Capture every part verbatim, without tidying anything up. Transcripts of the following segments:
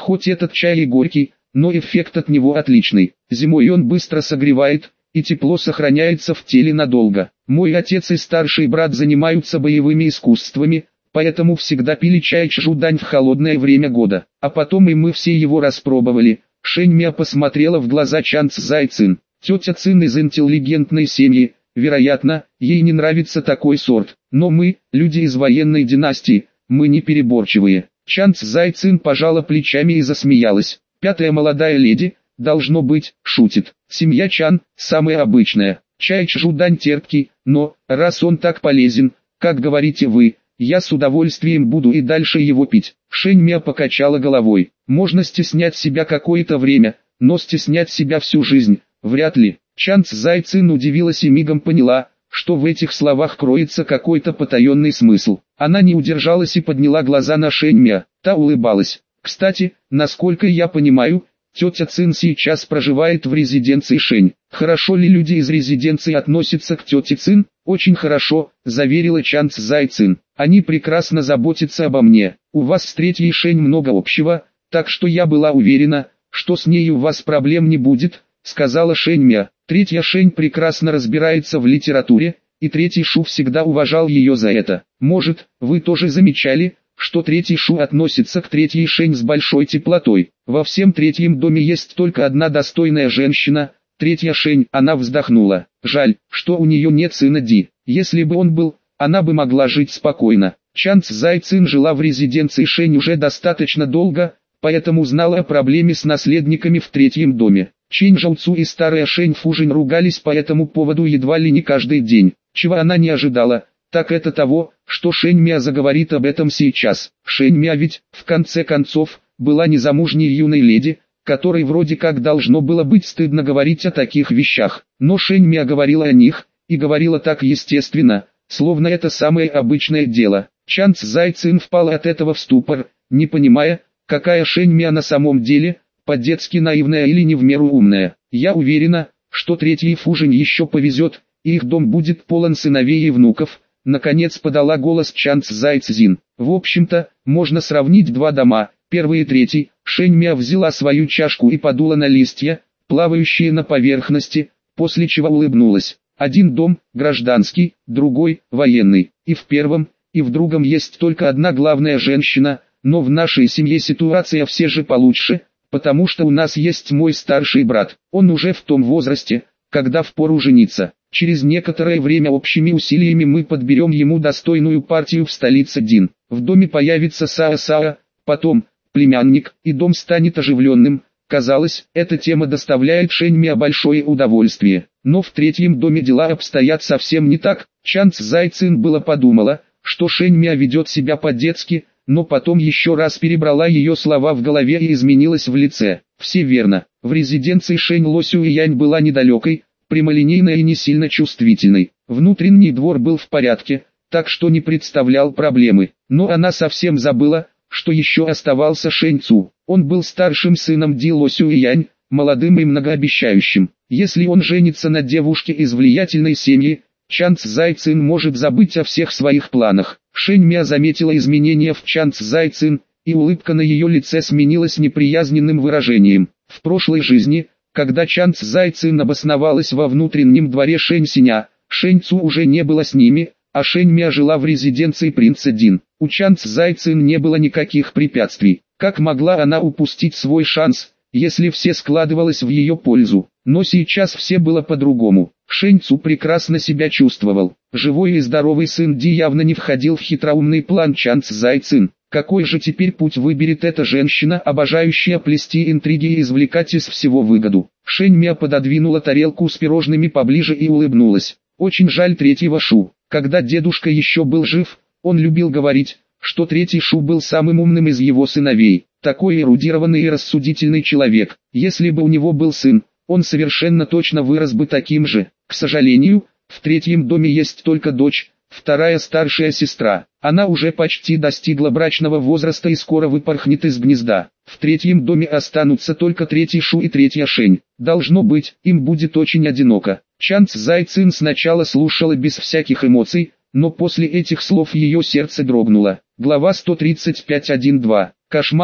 Хоть этот чай и горький, но эффект от него отличный. Зимой он быстро согревает, и тепло сохраняется в теле надолго. Мой отец и старший брат занимаются боевыми искусствами, поэтому всегда пили чай чжудань в холодное время года. А потом и мы все его распробовали. Шэньмя посмотрела в глаза Чан Цзайцин. Тетя Цин из интеллигентной семьи, вероятно, ей не нравится такой сорт. Но мы, люди из военной династии, мы не переборчивые. Чан Цзайцин пожала плечами и засмеялась. Пятая молодая леди, должно быть, шутит. Семья Чан, самая обычная. Чай чжудань терпкий, но, раз он так полезен, как говорите вы, я с удовольствием буду и дальше его пить. Шэньмя покачала головой. Можно стеснять себя какое-то время, но стеснять себя всю жизнь, вряд ли. Чан Цзайцин удивилась и мигом поняла, что в этих словах кроется какой-то потаенный смысл. Она не удержалась и подняла глаза на Шэньмя. Та улыбалась. Кстати, насколько я понимаю, тетя Цин сейчас проживает в резиденции Шэнь. Хорошо ли люди из резиденции относятся к тете Цин? Очень хорошо, заверила Чан Цзайцин. Они прекрасно заботятся обо мне. У вас с третьей Шэнь много общего, так что я была уверена, что с ней у вас проблем не будет, сказала Шэньмя. Третья Шэнь прекрасно разбирается в литературе, и третий Шу всегда уважал ее за это. Может, вы тоже замечали, что третий Шу относится к третьей Шэнь с большой теплотой. Во всем третьем доме есть только одна достойная женщина, третья Шэнь. Она вздохнула. Жаль, что у нее нет сына Ди. Если бы он был, она бы могла жить спокойно. Чан Цзайцин жила в резиденции Шэнь уже достаточно долго, поэтому знала о проблеме с наследниками в третьем доме. Чэнь Жауцу и старая Шэнь Фужинь ругались по этому поводу едва ли не каждый день. Чего она не ожидала, так это того, что Шэньмя заговорит об этом сейчас. Шэньмя ведь, в конце концов, была незамужней юной леди, которой вроде как должно было быть стыдно говорить о таких вещах. Но Шэньмя говорила о них, и говорила так естественно, словно это самое обычное дело. Чан Цзайцин впала от этого в ступор, не понимая, какая Шэньмя на самом деле, по-детски наивная или не в меру умная. Я уверена, что третьей Фужинь еще повезет, и их дом будет полон сыновей и внуков. Наконец подала голос Чан Цзайцин. В общем-то, можно сравнить два дома. Первый и третий. Шэньмя взяла свою чашку и подула на листья, плавающие на поверхности, после чего улыбнулась. Один дом, гражданский, другой, военный. И в первом, и в другом есть только одна главная женщина, но в нашей семье ситуация все же получше, потому что у нас есть мой старший брат. Он уже в том возрасте, когда впору жениться. Через некоторое время общими усилиями мы подберем ему достойную партию в столице Дин. В доме появится Саа-Саа, потом племянник, и дом станет оживленным. Казалось, эта тема доставляет Шэньмя большое удовольствие. Но в третьем доме дела обстоят совсем не так. Чан Цзайцин было подумала, что Шэньмя ведет себя по-детски, но потом еще раз перебрала ее слова в голове и изменилась в лице. Все верно. В резиденции Шэнь Ло Сюэянь была недалекой, прямолинейной и не сильно чувствительной. Внутренний двор был в порядке, так что не представлял проблемы. Но она совсем забыла, что еще оставался Шэнь Цу. Он был старшим сыном Ди Ло Сюэянь, молодым и многообещающим. Если он женится на девушке из влиятельной семьи, Чан Цзайцин может забыть о всех своих планах. Шэньмя заметила изменения в Чан Цзайцин, и улыбка на ее лице сменилась неприязненным выражением. В прошлой жизни, когда Чан Цзайцин обосновалась во внутреннем дворе Шэнь Синя, Шэнь Цу уже не было с ними, а Шэньмя жила в резиденции принца Дин. У Чан Цзайцин не было никаких препятствий. Как могла она упустить свой шанс, если все складывалось в ее пользу? Но сейчас все было по-другому. Шэнь Цу прекрасно себя чувствовал. Живой и здоровый сын Ди явно не входил в хитроумный план Чан Цзайцин. Какой же теперь путь выберет эта женщина, обожающая плести интриги и извлекать из всего выгоду? Шэньмя пододвинула тарелку с пирожными поближе и улыбнулась. Очень жаль третьего Шу. Когда дедушка еще был жив, он любил говорить, что третий Шу был самым умным из его сыновей. Такой эрудированный и рассудительный человек. Если бы у него был сын, он совершенно точно вырос бы таким же. К сожалению, в третьем доме есть только дочь, вторая старшая сестра. Она уже почти достигла брачного возраста и скоро выпорхнет из гнезда. В третьем доме останутся только третий Шу и третья Шэнь. Должно быть, им будет очень одиноко. Чан Цзайцин сначала слушала без всяких эмоций, но после этих слов ее сердце дрогнуло. Глава сто тридцать пять точка один точка два. Кошмар.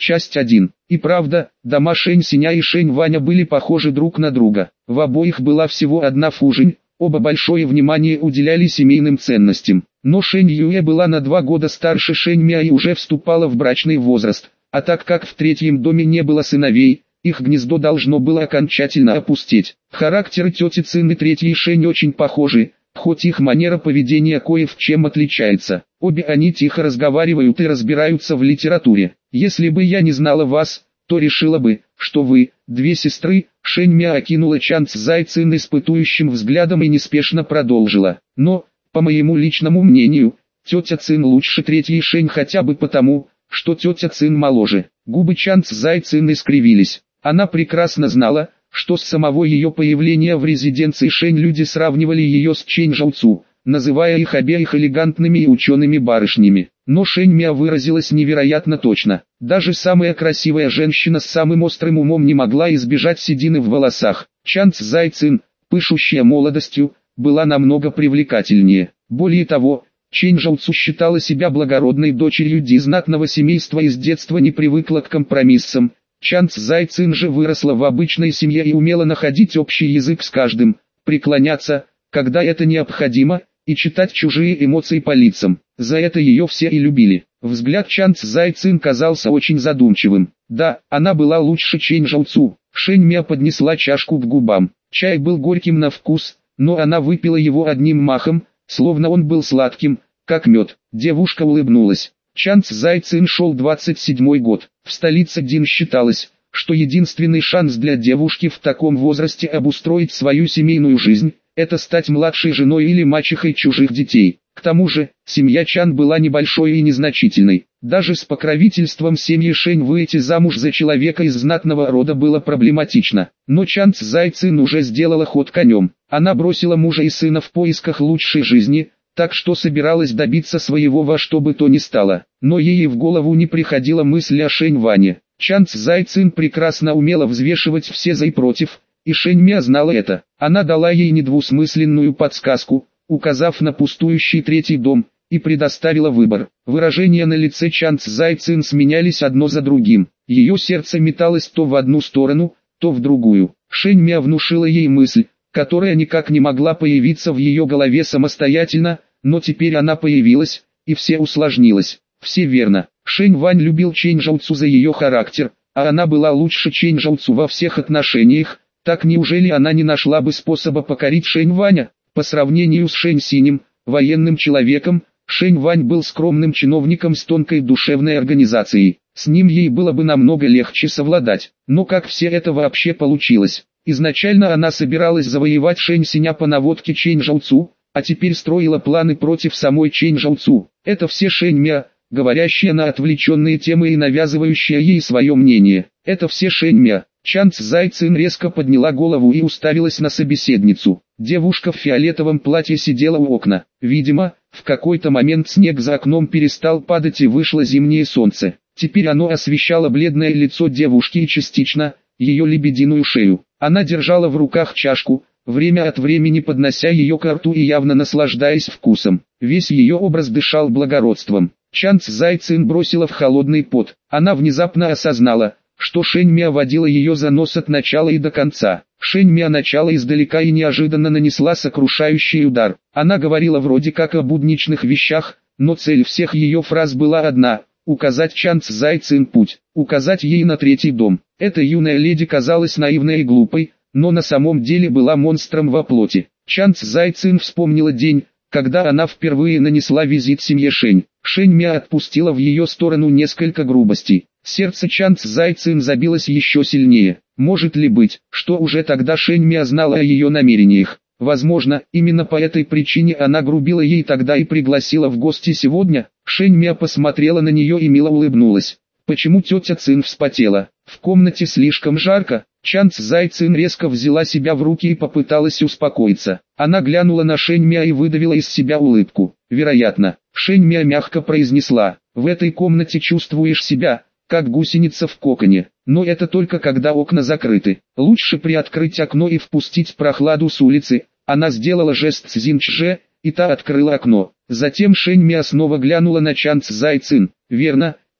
Часть один. И правда, дома Шэнь Синя и Шэнь Ваня были похожи друг на друга. В обоих была всего одна фужинь, оба большое внимание уделяли семейным ценностям. Но Шэнь Юэ была на два года старше Шэнь Мя и уже вступала в брачный возраст. А так как в третьем доме не было сыновей, их гнездо должно было окончательно опустеть. Характеры тети Цин и третьей Шэнь очень похожи, хоть их манера поведения кое в чем отличается. Обе они тихо разговаривают и разбираются в литературе. Если бы я не знала вас, то решила бы, что вы, две сестры. Шэнь Мя окинула Чан Цзай Цин испытующим взглядом и неспешно продолжила. Но, по моему личному мнению, тетя Цин лучше третьей Шэнь хотя бы потому, что тетя Цин моложе. Губы Чан Цзай Цин искривились. Она прекрасно знала, что с самого ее появления в резиденции Шэнь люди сравнивали ее с Чэнь Жоуцу, называя их обеих элегантными и учеными барышнями. Но Шэнь Мя выразилась невероятно точно. Даже самая красивая женщина с самым острым умом не могла избежать седины в волосах. Чан Цзай Цин, пышущая молодостью, была намного привлекательнее. Более того, Чэнь Жоуцу считала себя благородной дочерью ди знатного семейства и с детства не привыкла к компромиссам. Чан Цзай Цин же выросла в обычной семье и умела находить общий язык с каждым, преклоняться, когда это необходимо, и читать чужие эмоции по лицам. За это ее все и любили. Взгляд Чан Цзай Цин казался очень задумчивым. Да, она была лучше Чэнь Жоуцу. Шэнь Мя поднесла чашку к губам. Чай был горьким на вкус, но она выпила его одним махом, словно он был сладким, как мед. Девушка улыбнулась. Чан Цзай Цин шел двадцать седьмой год. В столице Дин считалось, что единственный шанс для девушки в таком возрасте обустроить свою семейную жизнь – это стать младшей женой или мачехой чужих детей. К тому же, семья Чан была небольшой и незначительной. Даже с покровительством семьи Шэнь выйти замуж за человека из знатного рода было проблематично. Но Чан Цзай Цин уже сделала ход конем. Она бросила мужа и сына в поисках лучшей жизни, так что собиралась добиться своего во что бы то ни стало. Но ей в голову не приходила мысль о Шэнь Ване. Чан Цзай Цин прекрасно умела взвешивать все за и против, и Шэнь Мя знала это. Она дала ей недвусмысленную подсказку, указав на пустующий третий дом, и предоставила выбор. Выражения на лице Чан Цзай Цин сменялись одно за другим. Ее сердце металось то в одну сторону, то в другую. Шэнь Мя внушила ей мысль, которая никак не могла появиться в ее голове самостоятельно, но теперь она появилась, и все усложнилось. Все верно. Шэнь Вань любил Чэнь Жоуцу за ее характер, а она была лучше Чэнь Жоуцу во всех отношениях. Так неужели она не нашла бы способа покорить Шэнь Ваня? По сравнению с Шэнь Синим, военным человеком, Шэнь Вань был скромным чиновником с тонкой душевной организацией. С ним ей было бы намного легче совладать. Но как все это вообще получилось? Изначально она собиралась завоевать Шэнь Синя по наводке Чэнь Жоуцу, а теперь строила планы против самой Чэнь Жоуцу. Это все Шэнь Мя, говорящая на отвлеченные темы и навязывающая ей свое мнение. Это все Шэнь Мя. Чан Цзай Цин резко подняла голову и уставилась на собеседницу. Девушка в фиолетовом платье сидела у окна. Видимо, в какой-то момент снег за окном перестал падать и вышло зимнее солнце. Теперь оно освещало бледное лицо девушки и частично ее лебединую шею. Она держала в руках чашку, время от времени поднося ее к рту и явно наслаждаясь вкусом. Весь ее образ дышал благородством. Чан Цзай Цин бросила в холодный пот. Она внезапно осознала, что Шэнь Мя водила ее за нос от начала и до конца. Шэнь Мя начала издалека и неожиданно нанесла сокрушающий удар. Она говорила вроде как о будничных вещах, но цель всех ее фраз была одна – указать Чан Цзай Цин путь, указать ей на третий дом. Эта юная леди казалась наивной и глупой, но на самом деле была монстром во плоти. Чан Цзай Цин вспомнила день, когда она впервые нанесла визит семье Шэнь. Шэнь Мя отпустила в ее сторону несколько грубостей. Сердце Чан Цзай Цин забилось еще сильнее. Может ли быть, что уже тогда Шэнь Мя знала о ее намерениях? Возможно, именно по этой причине она грубила ей тогда и пригласила в гости сегодня. Шэнь Мя посмотрела на нее и мило улыбнулась. Почему тетя Цин вспотела? В комнате слишком жарко. Чан Цзай Цин резко взяла себя в руки и попыталась успокоиться. Она глянула на Шэнь Мя и выдавила из себя улыбку. Вероятно, Шэнь Мя мягко произнесла: «В этой комнате чувствуешь себя, как гусеница в коконе, но это только когда окна закрыты. Лучше приоткрыть окно и впустить прохладу с улицы». Она сделала жест Цзиньчже, и та открыла окно. Затем Шэнь Мя снова глянула на Чан Цзай Цин. «Верно,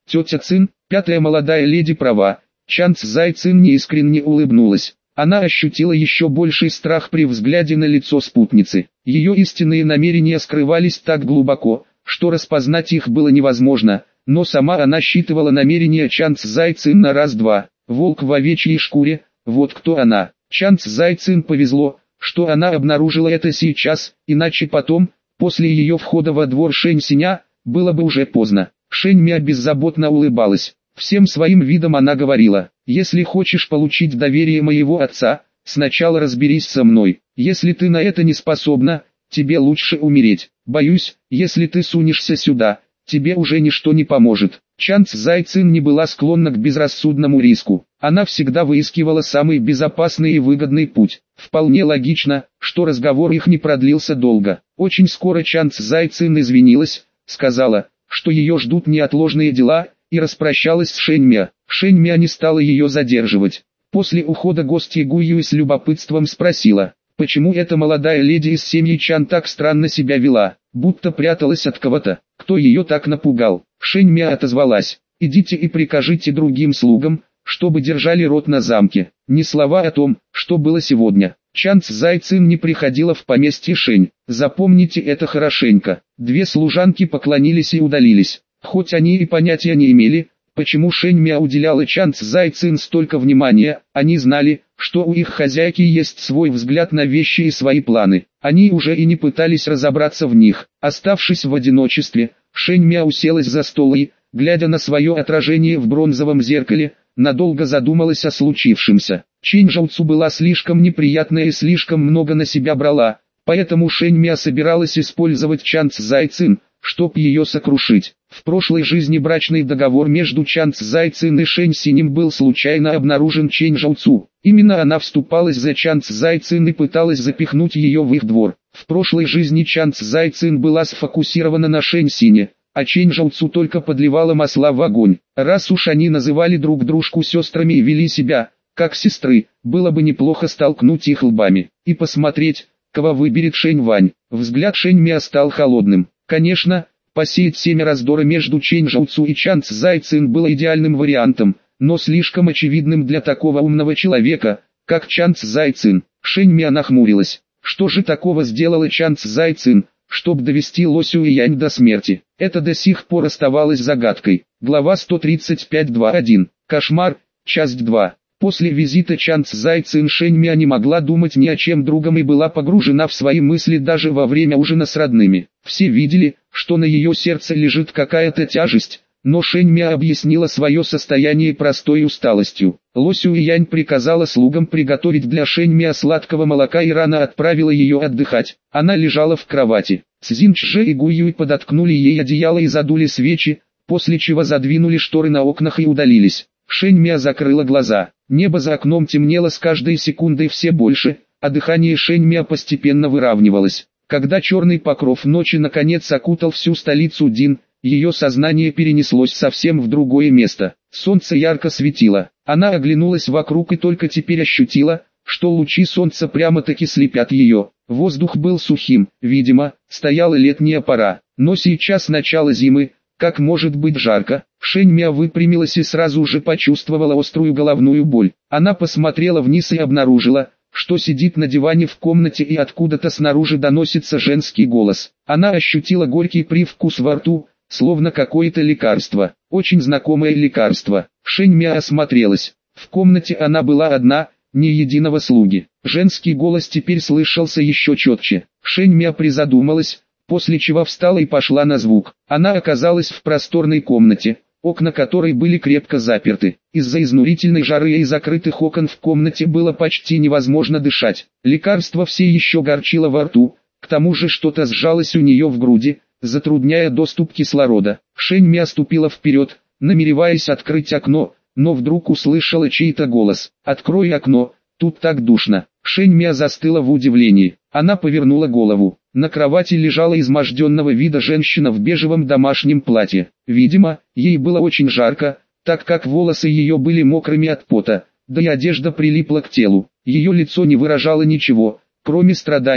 Тетя Цин, пятая молодая леди права. Чан Цзай Цин неискренне улыбнулась. Она ощутила еще больший страх при взгляде на лицо спутницы. Ее истинные намерения скрывались так глубоко, что распознать их было невозможно, но сама она считывала намерения Чан Цзай Цин на раз-два. Волк в овечьей шкуре, вот кто она. Чан Цзай Цин повезло, что она обнаружила это сейчас, иначе потом, после ее входа во двор Шэнь Синя, было бы уже поздно. Шэнь Мя беззаботно улыбалась. Всем своим видом она говорила: «Если хочешь получить доверие моего отца, сначала разберись со мной. Если ты на это не способна, тебе лучше умереть. Боюсь, если ты сунешься сюда, тебе уже ничто не поможет». Чан Цзай Цин не была склонна к безрассудному риску. Она всегда выискивала самый безопасный и выгодный путь. Вполне логично, что разговор их не продлился долго. Очень скоро Чан Цзай Цин извинилась, сказала, что ее ждут неотложные дела, и распрощалась с Шэнь Мя. Шэнь Мя не стала ее задерживать. После ухода гостья Гуюй с любопытством спросила, почему эта молодая леди из семьи Чан так странно себя вела, будто пряталась от кого-то, кто ее так напугал. Шэнь Мя отозвалась: «Идите и прикажите другим слугам, чтобы держали рот на замке». Ни слова о том, что было сегодня. Чан Цзай Цин не приходила в поместье Шэнь. Запомните это хорошенько. Две служанки поклонились и удалились. Хоть они и понятия не имели, почему Шэнь Мя уделяла Чан Цзай Цин столько внимания, они знали, что у их хозяйки есть свой взгляд на вещи и свои планы. Они уже и не пытались разобраться в них. Оставшись в одиночестве, Шэнь Мя уселась за стол и, глядя на свое отражение в бронзовом зеркале, надолго задумалась о случившемся. Чинь Жауцу была слишком неприятная и слишком много на себя брала, поэтому Шэнь Мя собиралась использовать Чан Цзай Цин, чтоб ее сокрушить. В прошлой жизни брачный договор между Чан Цзай Цин и Шэнь Синем был случайно обнаружен Чинь Жауцу. Именно она вступалась за Чан Цзай Цин и пыталась запихнуть ее в их двор. В прошлой жизни Чан Цзай Цин была сфокусирована на Шэнь Сине, а Чинь Жауцу только подливала масла в огонь. Раз уж они называли друг дружку сестрами и вели себя, как сестры, было бы неплохо столкнуть их лбами и посмотреть, кого выберет Шэнь Вань. Взгляд Шэнь Мя стал холодным. Конечно, посеять семя раздора между Чинь Жауцу и Чан Цзай Цин было идеальным вариантом, но слишком очевидным для такого умного человека, как Чан Цзай Цин. Шэнь Мя нахмурилась. Что же такого сделала Чан Цзай Цин, чтобы довести Ло Сюэянь до смерти? Это до сих пор оставалось загадкой. Глава сто тридцать пять точка два точка один. Кошмар. Часть два. После визита Чан Цзай Цин Шэнь Мя не могла думать ни о чем другом и была погружена в свои мысли даже во время ужина с родными. Все видели, что на ее сердце лежит какая-то тяжесть, но Шэнь Мя объяснила свое состояние простой усталостью. Ло Сюэянь приказала слугам приготовить для Шэнь Мя сладкого молока и рано отправила ее отдыхать. Она лежала в кровати. Цзин Чжэ и Гуюй подоткнули ей одеяло и задули свечи, после чего задвинули шторы на окнах и удалились. Шэнь Мя закрыла глаза. Небо за окном темнело с каждой секундой все больше, а дыхание Шэнь Мя постепенно выравнивалось. Когда черный покров ночи наконец окутал всю столицу Дин, ее сознание перенеслось совсем в другое место. Солнце ярко светило. Она оглянулась вокруг и только теперь ощутила, что лучи солнца прямо-таки слепят ее. Воздух был сухим, видимо, стояла летняя пора. Но сейчас начало зимы, как может быть жарко? Шэнь Мя выпрямилась и сразу же почувствовала острую головную боль. Она посмотрела вниз и обнаружила, что сидит на диване в комнате и откуда-то снаружи доносится женский голос. Она ощутила горький привкус во рту, словно какое-то лекарство. Очень знакомое лекарство. Шэнь Мя осмотрелась. В комнате она была одна, ни единого слуги. Женский голос теперь слышался еще четче. Шэнь Мя призадумалась, после чего встала и пошла на звук. Она оказалась в просторной комнате, окна которой были крепко заперты. Из-за изнурительной жары и закрытых окон в комнате было почти невозможно дышать. Лекарство все еще горчило во рту, к тому же что-то сжалось у нее в груди, затрудняя доступ кислорода. Шэнь Мя ступила вперед, намереваясь открыть окно, но вдруг услышала чей-то голос. «Открой окно, тут так душно». Шэнь Мя застыла в удивлении. Она повернула голову. На кровати лежала изможденного вида женщина в бежевом домашнем платье. Видимо, ей было очень жарко, так как волосы ее были мокрыми от пота, да и одежда прилипла к телу. Ее лицо не выражало ничего, кроме страданий,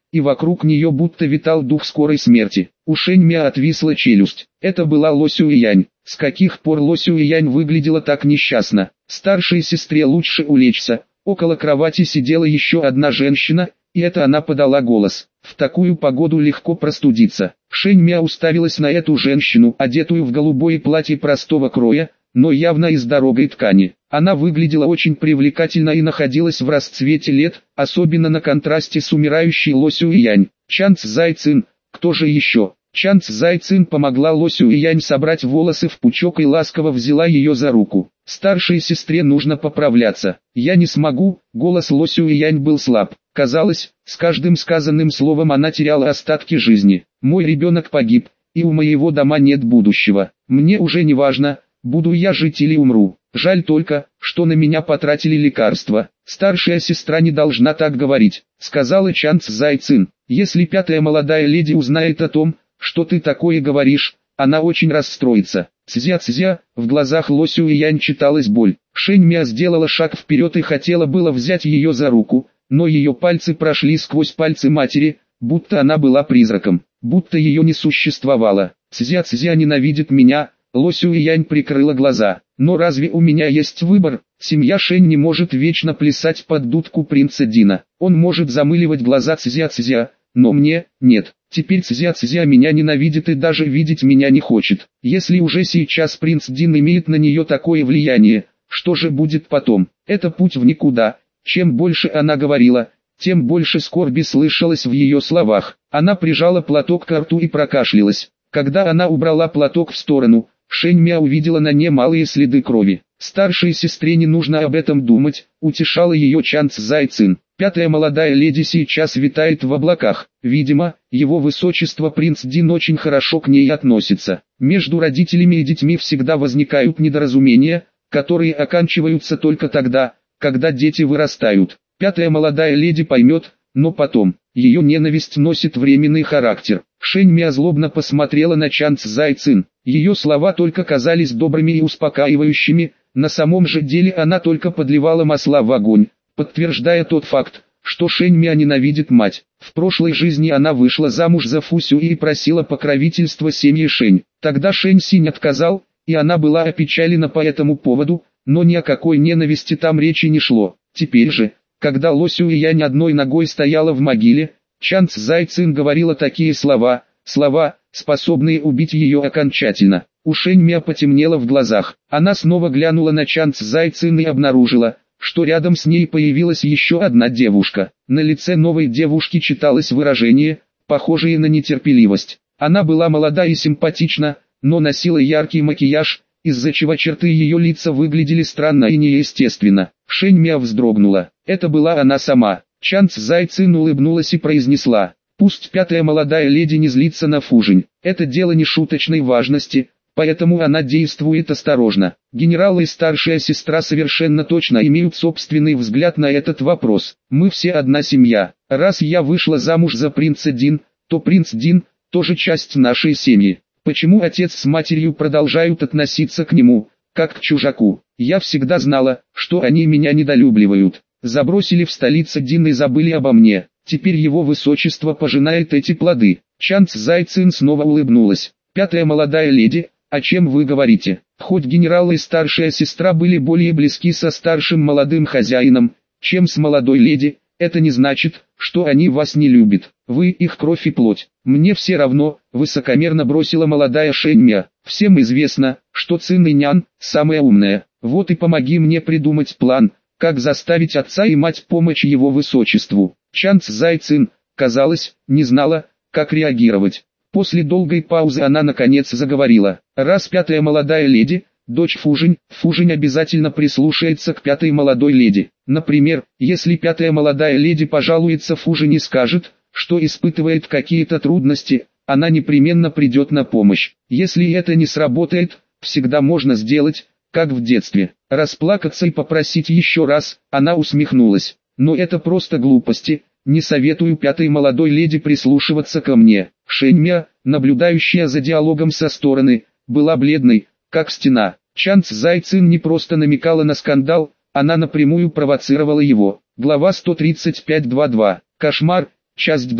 и вокруг нее будто витал дух скорой смерти. У Шэньмя отвисла челюсть. Это была Ло Сюэянь. С каких пор Ло Сюэянь выглядела так несчастно? Старшей сестре лучше улечься. Около кровати сидела еще одна женщина, и это она подала голос. В такую погоду легко простудиться. Шэньмя уставилась на эту женщину, одетую в голубое платье простого кроя, но явно из дорогой ткани. Она выглядела очень привлекательно и находилась в расцвете лет, особенно на контрасте с умирающей Ло Сюэянь. Чан Цзай Цин, кто же еще? Чан Цзай Цин помогла Ло Сюэянь собрать волосы в пучок и ласково взяла ее за руку. Старшей сестре нужно поправляться. Я не смогу, голос Ло Сюэянь был слаб. Казалось, с каждым сказанным словом она теряла остатки жизни. Мой ребенок погиб, и у моего дома нет будущего. Мне уже не важно, буду я жить или умру. Жаль только, что на меня потратили лекарства. Старшая сестра не должна так говорить, сказала Чан Цзай Цин. Если пятая молодая леди узнает о том, что ты такое говоришь, она очень расстроится. Цзя-цзя, в глазах Ло Сюэянь читалась боль. Шэньмя сделала шаг вперед и хотела было взять ее за руку, но ее пальцы прошли сквозь пальцы матери, будто она была призраком, будто ее не существовало. Цзя-цзя ненавидит меня. Ло Сюэянь прикрыла глаза. Но разве у меня есть выбор? Семья Шэнь не может вечно плясать под дудку принца Дина. Он может замыливать глаза Цзя-цзя, но мне нет. Теперь Цзя-цзя меня ненавидит и даже видеть меня не хочет. Если уже сейчас принц Дин имеет на нее такое влияние, что же будет потом? Это путь в никуда. Чем больше она говорила, тем больше скорби слышалось в ее словах. Она прижала платок к рту и прокашлялась. Когда она убрала платок в сторону, Шэньмя увидела на ней малые следы крови. Старшей сестре не нужно об этом думать, утешала ее Чан Цзай Цин. Пятая молодая леди сейчас витает в облаках. Видимо, его высочество принц Дин очень хорошо к ней относится. Между родителями и детьми всегда возникают недоразумения, которые оканчиваются только тогда, когда дети вырастают. Пятая молодая леди поймет, но потом. Ее ненависть носит временный характер. Шэньмя злобно посмотрела на Чан Цзай Цин. Ее слова только казались добрыми и успокаивающими, на самом же деле она только подливала масла в огонь, подтверждая тот факт, что Шэньмя ненавидит мать. В прошлой жизни она вышла замуж за Фу Сюэ и просила покровительства семьи Шэнь. Тогда Шэнь Синь отказал, и она была опечалена по этому поводу, но ни о какой ненависти там речи не шло. Теперь же, когда Ло Сюэянь одной ногой стояла в могиле, Чан Цзай Цин говорила такие слова, слова, способные убить ее окончательно. У Шэньмя потемнело в глазах. Она снова глянула на Чан Цзай Цин и обнаружила, что рядом с ней появилась еще одна девушка. На лице новой девушки читалось выражение, похожее на нетерпеливость. Она была молода и симпатична, но носила яркий макияж, из-за чего черты ее лица выглядели странно и неестественно. Шэньмя вздрогнула. Это была она сама. Чан Цзай Цин улыбнулась и произнесла: «Пусть пятая молодая леди не злится на Фужень. Это дело не шуточной важности, поэтому она действует осторожно. Генерал и старшая сестра совершенно точно имеют собственный взгляд на этот вопрос. Мы все одна семья. Раз я вышла замуж за принца Дин, то принц Дин тоже часть нашей семьи. Почему отец с матерью продолжают относиться к нему, как к чужаку? Я всегда знала, что они меня недолюбливают. Забросили в столице Дин и забыли обо мне. Теперь его высочество пожинает эти плоды». Чан Цзай Цин снова улыбнулась. «Пятая молодая леди, о чем вы говорите? Хоть генерал и старшая сестра были более близки со старшим молодым хозяином, чем с молодой леди, это не значит, что они вас не любят. Вы их кровь и плоть. Мне все равно», высокомерно бросила молодая Шэньмя. «Всем известно, что Цин и Нян самая умная. Вот и помоги мне придумать план, как заставить отца и мать помочь его высочеству». Чан Цзай Цин, казалось, не знала, как реагировать. После долгой паузы она наконец заговорила. «Раз пятая молодая леди, дочь Фужень, Фужень обязательно прислушается к пятой молодой леди. Например, если пятая молодая леди пожалуется Фужень и скажет, что испытывает какие-то трудности, она непременно придет на помощь. Если это не сработает, всегда можно сделать, как в детстве, расплакаться и попросить еще раз». Она усмехнулась. «Но это просто глупости, не советую пятой молодой леди прислушиваться ко мне». Шэньмя, наблюдающая за диалогом со стороны, была бледной, как стена. Чан Цзай Цин не просто намекала на скандал, она напрямую провоцировала его. Глава сто тридцать пять двадцать два. Кошмар, часть два.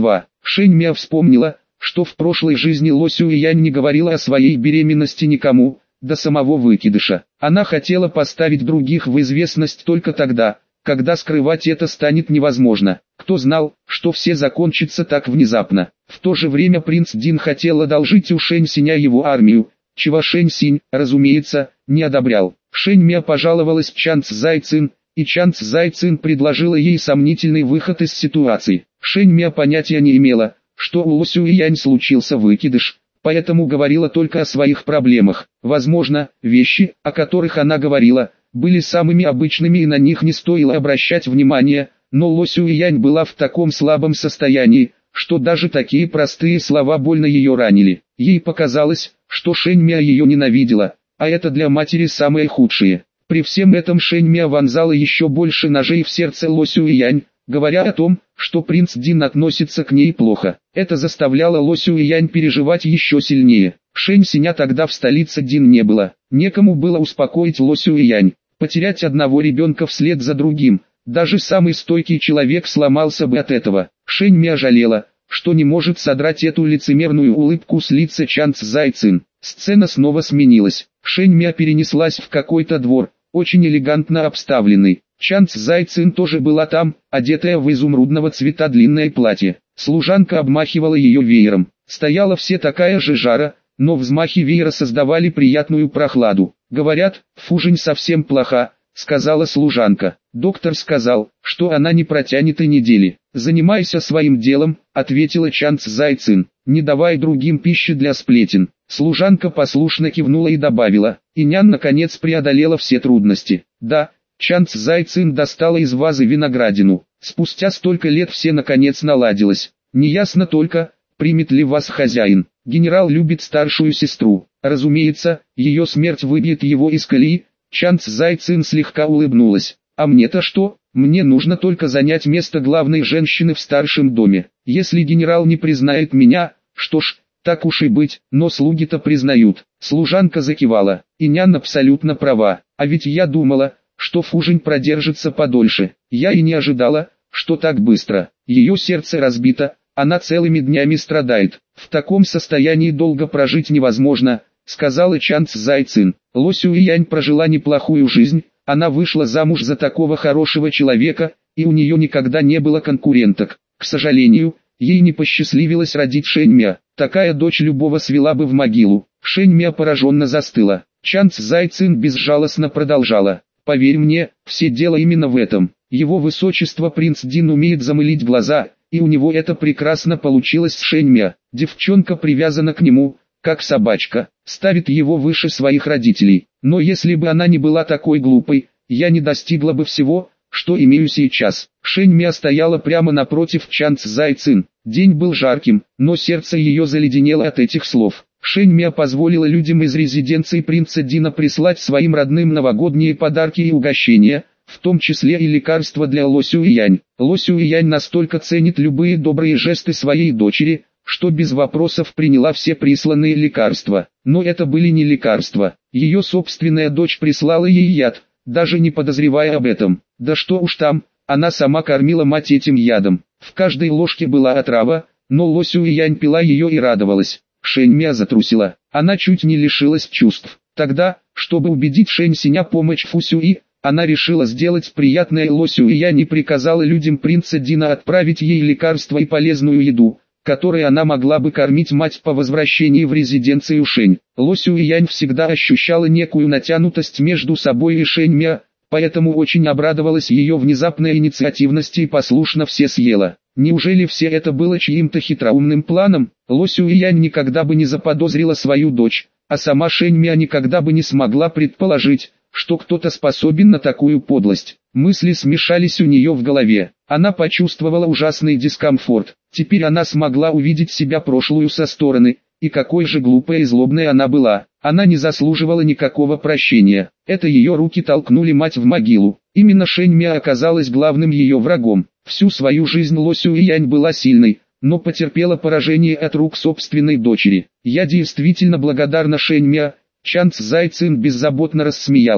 Шэнь Мя вспомнила, что в прошлой жизни Ло Сюэянь не говорила о своей беременности никому, до самого выкидыша. Она хотела поставить других в известность только тогда, когда скрывать это станет невозможно. Кто знал, что все закончится так внезапно. В то же время принц Дин хотел одолжить у Шэнь Синя его армию, чего Шэнь Синь, разумеется, не одобрял. Шэнь Мя пожаловалась Чан Цзай Цин, и Чан Цзай Цин предложила ей сомнительный выход из ситуации. Шэнь Мя понятия не имела, что у Ло Сюэянь случился выкидыш, поэтому говорила только о своих проблемах. Возможно, вещи, о которых она говорила, были самыми обычными и на них не стоило обращать внимания, но Ло Сюэянь была в таком слабом состоянии, что даже такие простые слова больно ее ранили. Ей показалось, что Шэнь Мя ее ненавидела, а это для матери самое худшее. При всем этом Шэнь Мя вонзала еще больше ножей в сердце Ло Сюэянь, говоря о том, что принц Дин относится к ней плохо. Это заставляло Ло Сюэянь переживать еще сильнее. Шэнь Синя тогда в столице Дин не было. Некому было успокоить Ло Сюэянь. Потерять одного ребенка вслед за другим, даже самый стойкий человек сломался бы от этого. Шэнь Мя жалела, что не может содрать эту лицемерную улыбку с лица Чан Цзай Цин. Сцена снова сменилась. Шэнь Мя перенеслась в какой-то двор, очень элегантно обставленный. Чан Цзай Цин тоже была там, одетая в изумрудного цвета длинное платье. Служанка обмахивала ее веером. Стояла все такая же жара, но взмахи веера создавали приятную прохладу. «Говорят, Фужень совсем плоха», — сказала служанка. «Доктор сказал, что она не протянет и недели». «Занимайся своим делом», — ответила Чан Цзай Цин. «Не давай другим пищи для сплетен». Служанка послушно кивнула и добавила. И Нян наконец преодолела все трудности. «Да». Чан Цзай Цин достала из вазы виноградину. Спустя столько лет все наконец наладилось. Неясно только, примет ли вас хозяин. Генерал любит старшую сестру. Разумеется, ее смерть выбьет его из колеи. Чан Цзай Цин слегка улыбнулась. А мне-то что? Мне нужно только занять место главной женщины в старшем доме. Если генерал не признает меня, что ж, так уж и быть, но слуги-то признают. Служанка закивала. И Нян абсолютно права. А ведь я думала, что Фужень продержится подольше. Я и не ожидала, что так быстро. Ее сердце разбито, она целыми днями страдает. В таком состоянии долго прожить невозможно, сказала Чан Цзай Цин. Ло Сюэянь прожила неплохую жизнь, она вышла замуж за такого хорошего человека, и у нее никогда не было конкуренток. К сожалению, ей не посчастливилось родить Шэнь Мя. Такая дочь любого свела бы в могилу. Шэнь Мя пораженно застыла. Чан Цзай Цин безжалостно продолжала. Поверь мне, все дело именно в этом. Его высочество принц Дин умеет замылить глаза, и у него это прекрасно получилось с Шэнь Мя. Девчонка привязана к нему, как собачка, ставит его выше своих родителей. Но если бы она не была такой глупой, я не достигла бы всего, что имею сейчас. Шэнь Мя стояла прямо напротив Чан Цзай Цин. День был жарким, но сердце ее заледенело от этих слов. Шэнь Мя позволила людям из резиденции принца Дина прислать своим родным новогодние подарки и угощения, в том числе и лекарства для Ло Сюэянь. Ло Сюэянь настолько ценит любые добрые жесты своей дочери, что без вопросов приняла все присланные лекарства. Но это были не лекарства. Ее собственная дочь прислала ей яд, даже не подозревая об этом. Да что уж там, она сама кормила мать этим ядом. В каждой ложке была отрава, но Ло Сюэянь пила ее и радовалась. Шэнь Мя затрусила. Она чуть не лишилась чувств. Тогда, чтобы убедить Шэнь Синя помочь Фу Сюи, она решила сделать приятное Ло Сюэянь и приказала людям принца Дина отправить ей лекарства и полезную еду, которой она могла бы кормить мать по возвращении в резиденцию Шэнь. Ло Сюэянь всегда ощущала некую натянутость между собой и Шэнь Мя, поэтому очень обрадовалась ее внезапной инициативности и послушно все съела. Неужели все это было чьим-то хитроумным планом? Ло Сюэянь никогда бы не заподозрила свою дочь, а сама Шэнь Мя никогда бы не смогла предположить, что кто-то способен на такую подлость. Мысли смешались у нее в голове. Она почувствовала ужасный дискомфорт. Теперь она смогла увидеть себя прошлую со стороны, и какой же глупой и злобной она была. Она не заслуживала никакого прощения. Это ее руки толкнули мать в могилу. Именно Шэнь Мя оказалась главным ее врагом. Всю свою жизнь Ло Сюэянь была сильной, но потерпела поражение от рук собственной дочери. Я действительно благодарна Шэнь Мя. Чан Цзай Цин беззаботно рассмеялась.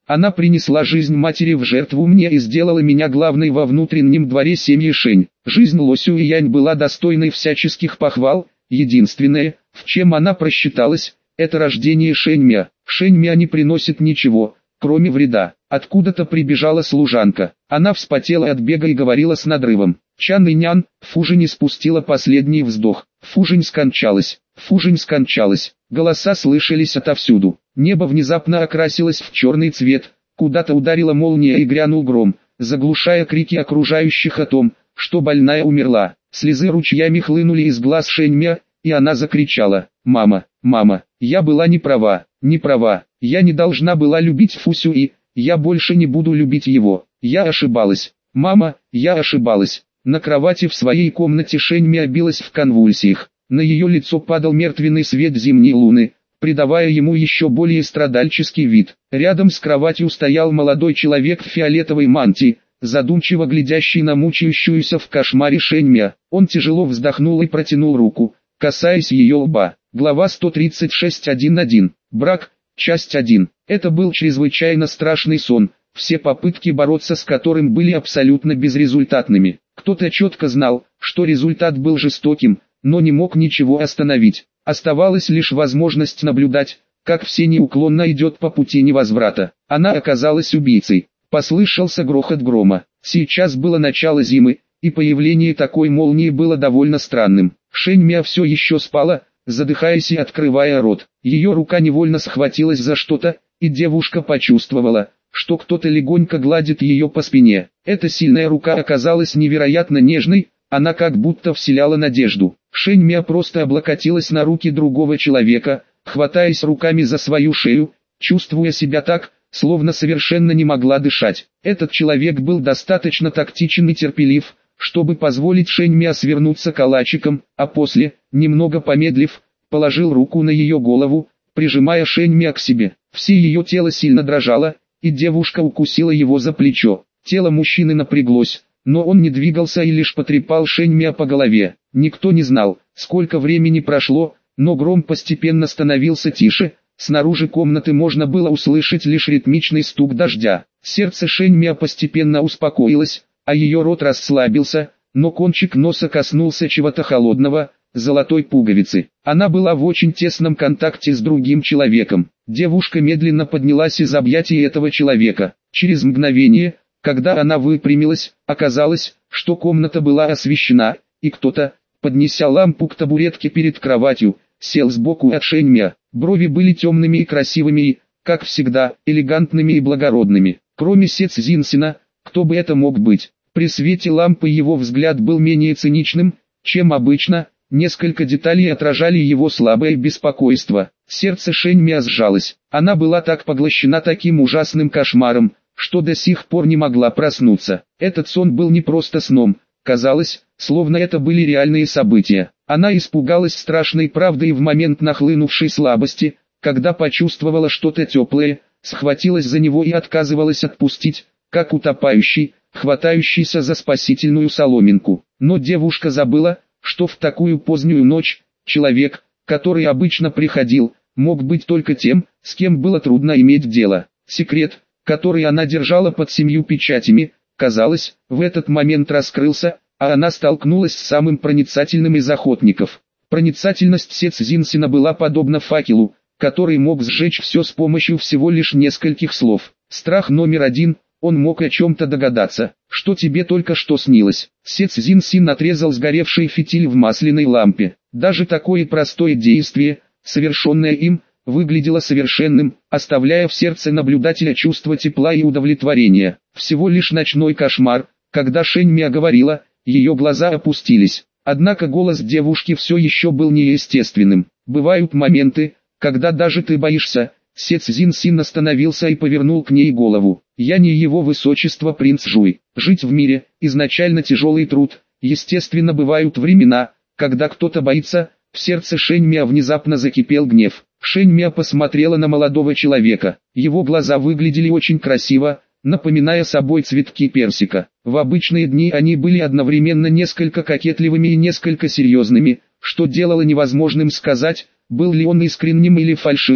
Она принесла жизнь матери в жертву мне и сделала меня главной во внутреннем дворе семьи Шень. Жизнь Ло Сюэянь была достойной всяческих похвал, единственное, в чем она просчиталась, это рождение Шэньмя. Шэньмя не приносит ничего, кроме вреда. Откуда-то прибежала служанка. Она вспотела от бега и говорила с надрывом. Чан и Нян, Фужень спустила последний вздох. Фужень скончалась. Фужень скончалась. Голоса слышались отовсюду. Небо внезапно окрасилось в черный цвет. Куда-то ударила молния и грянул гром, заглушая крики окружающих о том, что больная умерла. Слезы ручьями хлынули из глаз Шэньмя, и она закричала: «Мама, мама, я была не права, не права, я не должна была любить Фу Сюи, я больше не буду любить его, я ошибалась, мама, я ошибалась». На кровати в своей комнате Шэньмя билась в конвульсиях, на ее лицо падал мертвенный свет зимней луны, придавая ему еще более страдальческий вид. Рядом с кроватью стоял молодой человек в фиолетовой мантии, задумчиво глядящий на мучающуюся в кошмаре Шэньмя. Он тяжело вздохнул и протянул руку, касаясь ее лба. Глава сто тридцать шесть точка один точка один. Брак, часть один. Это был чрезвычайно страшный сон, все попытки бороться с которым были абсолютно безрезультатными. Кто-то четко знал, что результат был жестоким, но не мог ничего остановить. Оставалась лишь возможность наблюдать, как все неуклонно идет по пути невозврата. Она оказалась убийцей. Послышался грохот грома. Сейчас было начало зимы, и появление такой молнии было довольно странным. Шэньмя все еще спала, задыхаясь и открывая рот. Ее рука невольно схватилась за что-то, и девушка почувствовала, что кто-то легонько гладит ее по спине. Эта сильная рука оказалась невероятно нежной, она как будто вселяла надежду. Шэньмя просто облокотилась на руки другого человека, хватаясь руками за свою шею, чувствуя себя так, словно совершенно не могла дышать. Этот человек был достаточно тактичен и терпелив, чтобы позволить Шэньмя свернуться калачиком, а после, немного помедлив, положил руку на ее голову, прижимая Шэньмя к себе. Все ее тело сильно дрожало, и девушка укусила его за плечо. Тело мужчины напряглось, но он не двигался и лишь потрепал Шэньмя по голове. Никто не знал, сколько времени прошло, но гром постепенно становился тише. Снаружи комнаты можно было услышать лишь ритмичный стук дождя. Сердце Шэньмя постепенно успокоилось, а ее рот расслабился, но кончик носа коснулся чего-то холодного, золотой пуговицы. Она была в очень тесном контакте с другим человеком. Девушка медленно поднялась из объятий этого человека. Через мгновение, когда она выпрямилась, оказалось, что комната была освещена, и кто-то, поднеся лампу к табуретке перед кроватью, сел сбоку от Шэньмя. Брови были темными и красивыми и, как всегда, элегантными и благородными. Кроме Се Цзиньсина, кто бы это мог быть? При свете лампы его взгляд был менее циничным, чем обычно. Несколько деталей отражали его слабое беспокойство. Сердце Шэньмя сжалось. Она была так поглощена таким ужасным кошмаром, что до сих пор не могла проснуться. Этот сон был не просто сном. Казалось, словно это были реальные события. Она испугалась страшной правды и в момент нахлынувшей слабости, когда почувствовала что-то теплое, схватилась за него и отказывалась отпустить, как утопающий, хватающийся за спасительную соломинку. Но девушка забыла, что в такую позднюю ночь, человек, который обычно приходил, мог быть только тем, с кем было трудно иметь дело. Секрет, который она держала под семью печатями, казалось, в этот момент раскрылся, а она столкнулась с самым проницательным из охотников. Проницательность Се Цзиньсина была подобна факелу, который мог сжечь все с помощью всего лишь нескольких слов. Страх номер один. Он мог о чем-то догадаться, что тебе только что снилось. Се Цзиньсин отрезал сгоревший фитиль в масляной лампе. Даже такое простое действие, совершенное им, выглядело совершенным, оставляя в сердце наблюдателя чувство тепла и удовлетворения. Всего лишь ночной кошмар. Когда Шэньмя говорила, ее глаза опустились. Однако голос девушки все еще был неестественным. Бывают моменты, когда даже ты боишься. Се Цзиньсин остановился и повернул к ней голову. «Я не его высочество принц Жуй. Жить в мире – изначально тяжелый труд. Естественно, бывают времена, когда кто-то боится». В сердце Шэньмя внезапно закипел гнев. Шэньмя посмотрела на молодого человека. Его глаза выглядели очень красиво, напоминая собой цветки персика. В обычные дни они были одновременно несколько кокетливыми и несколько серьезными, что делало невозможным сказать, был ли он искренним или фальшивым.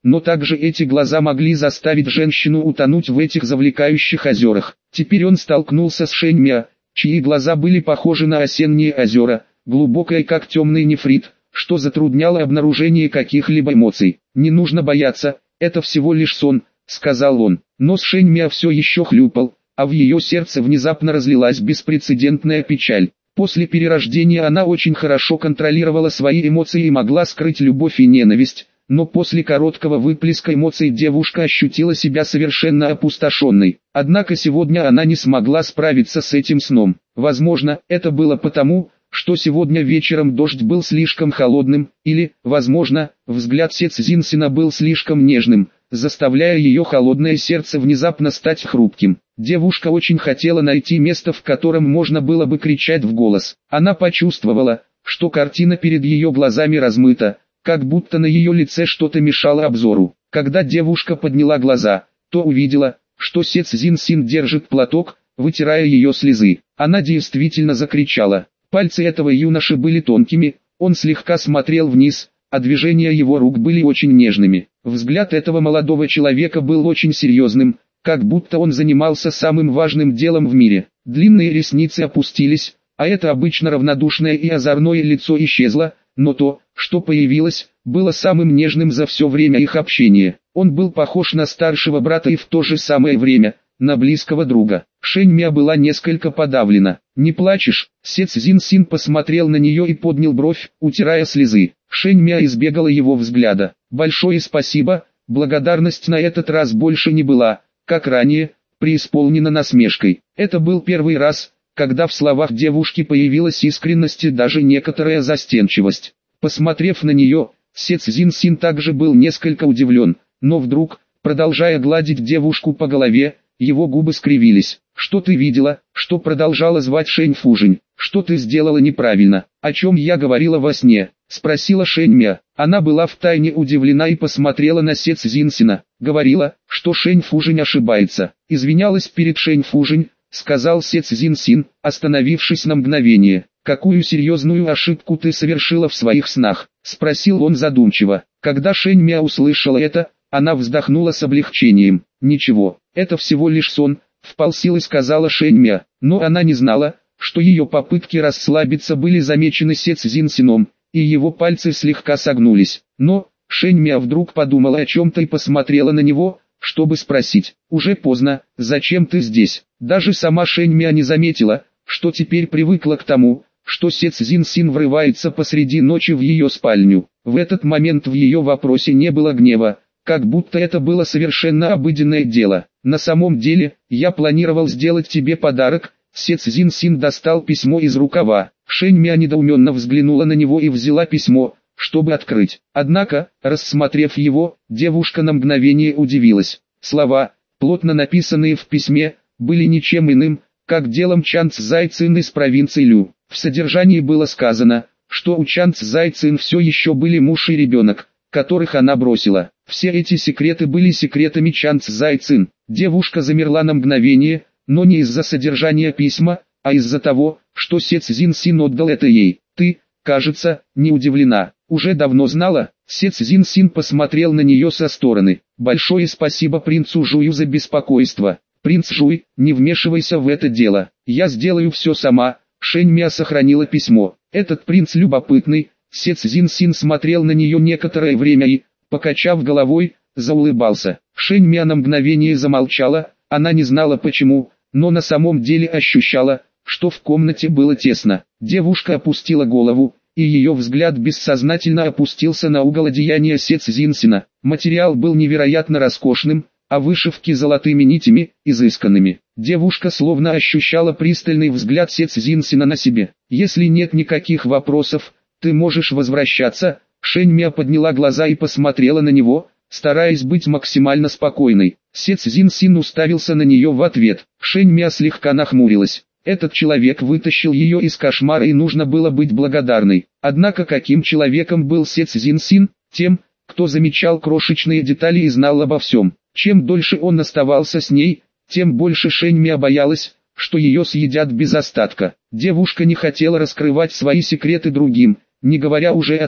но также эти глаза могли заставить женщину утонуть в этих завлекающих озерах. Теперь он столкнулся с Шэньмя, чьи глаза были похожи на осенние озера, глубокие как темный нефрит, что затрудняло обнаружение каких-либо эмоций. «Не нужно бояться, это всего лишь сон», — сказал он. Нос Шэньмя все еще хлюпал, а в ее сердце внезапно разлилась беспрецедентная печаль. После перерождения она очень хорошо контролировала свои эмоции и могла скрыть любовь и ненависть, но после короткого выплеска эмоций девушка ощутила себя совершенно опустошенной. Однако сегодня она не смогла справиться с этим сном. Возможно, это было потому, что сегодня вечером дождь был слишком холодным, или, возможно, взгляд Се Цзиньсина был слишком нежным, заставляя ее холодное сердце внезапно стать хрупким. Девушка очень хотела найти место, в котором можно было бы кричать в голос. Она почувствовала, что картина перед ее глазами размыта, как будто на ее лице что-то мешало обзору. Когда девушка подняла глаза, то увидела, что Се Цзиньсин держит платок, вытирая ее слезы. Она действительно закричала. Пальцы этого юноши были тонкими, он слегка смотрел вниз, а движения его рук были очень нежными. Взгляд этого молодого человека был очень серьезным, как будто он занимался самым важным делом в мире. Длинные ресницы опустились, а это обычно равнодушное и озорное лицо исчезло, но то, что появилось, было самым нежным за все время их общения. Он был похож на старшего брата и в то же самое время на близкого друга. Шэньмя была несколько подавлена. «Не плачешь?» Се Цзиньсин посмотрел на нее и поднял бровь, утирая слезы. Шэньмя избегала его взгляда. «Большое спасибо», благодарность на этот раз больше не была, как ранее, преисполнена насмешкой. Это был первый раз, когда в словах девушки появилась искренность и даже некоторая застенчивость. Посмотрев на нее, Се Цзиньсин также был несколько удивлен, но вдруг, продолжая гладить девушку по голове, его губы скривились. «Что ты видела, что продолжала звать Шэнь Фужень? Что ты сделала неправильно? О чем я говорила во сне?» — спросила Шэньмя. Она была втайне удивлена и посмотрела на Се Цзиньсина. Говорила, что Шэнь Фужень ошибается. «Извинялась перед Шэнь Фужень», — сказал Се Цзиньсин, остановившись на мгновение. «Какую серьезную ошибку ты совершила в своих снах?» — спросил он задумчиво. Когда Шэньмя услышала это, она вздохнула с облегчением. «Ничего, это всего лишь сон», — вполсилой сказала Шэньмя, но она не знала, что ее попытки расслабиться были замечены Се Цзиньсином, и его пальцы слегка согнулись. Но, Шэньмя вдруг подумала о чем-то и посмотрела на него, чтобы спросить. «Уже поздно, зачем ты здесь?» Даже сама Шэньмя не заметила, что теперь привыкла к тому, что Се Цзиньсин врывается посреди ночи в ее спальню. В этот момент в ее вопросе не было гнева, как будто это было совершенно обыденное дело. «На самом деле, я планировал сделать тебе подарок». Се Цзиньсин достал письмо из рукава. Шэньмя недоуменно взглянула на него и взяла письмо, чтобы открыть. Однако, рассмотрев его, девушка на мгновение удивилась. Слова, плотно написанные в письме, были ничем иным, как делом Чан Цзайцин из провинции Лю. В содержании было сказано, что у Чан Цзайцин все еще были муж и ребенок, которых она бросила. Все эти секреты были секретами Чан Цзайцин. Девушка замерла на мгновение, но не из-за содержания письма, а из-за того, что Се Цзиньсин отдал это ей. «Ты, кажется, не удивлена. Уже давно знала?» Се Цзиньсин посмотрел на нее со стороны. «Большое спасибо принцу Жую за беспокойство. Принц Жуй, не вмешивайся в это дело. Я сделаю все сама». Шэньмя сохранила письмо. «Этот принц любопытный». Се Цзиньсин смотрел на нее некоторое время и, покачав головой, заулыбался. Шэньмя на мгновение замолчала, она не знала почему, но на самом деле ощущала, что в комнате было тесно. Девушка опустила голову, и ее взгляд бессознательно опустился на угол одеяния Се Цзиньсина. Материал был невероятно роскошным, а вышивки золотыми нитями, изысканными. Девушка словно ощущала пристальный взгляд Се Цзиньсина на себе. «Если нет никаких вопросов, ты можешь возвращаться». Шэньмя подняла глаза и посмотрела на него, стараясь быть максимально спокойной. Се Цзиньсин уставился на нее в ответ. Шэньмя слегка нахмурилась. Этот человек вытащил ее из кошмара и нужно было быть благодарной. Однако каким человеком был Се Цзиньсин? Тем, кто замечал крошечные детали и знал обо всем. Чем дольше он оставался с ней, тем больше Шэньмя боялась, что ее съедят без остатка. Девушка не хотела раскрывать свои секреты другим, не говоря уже о том,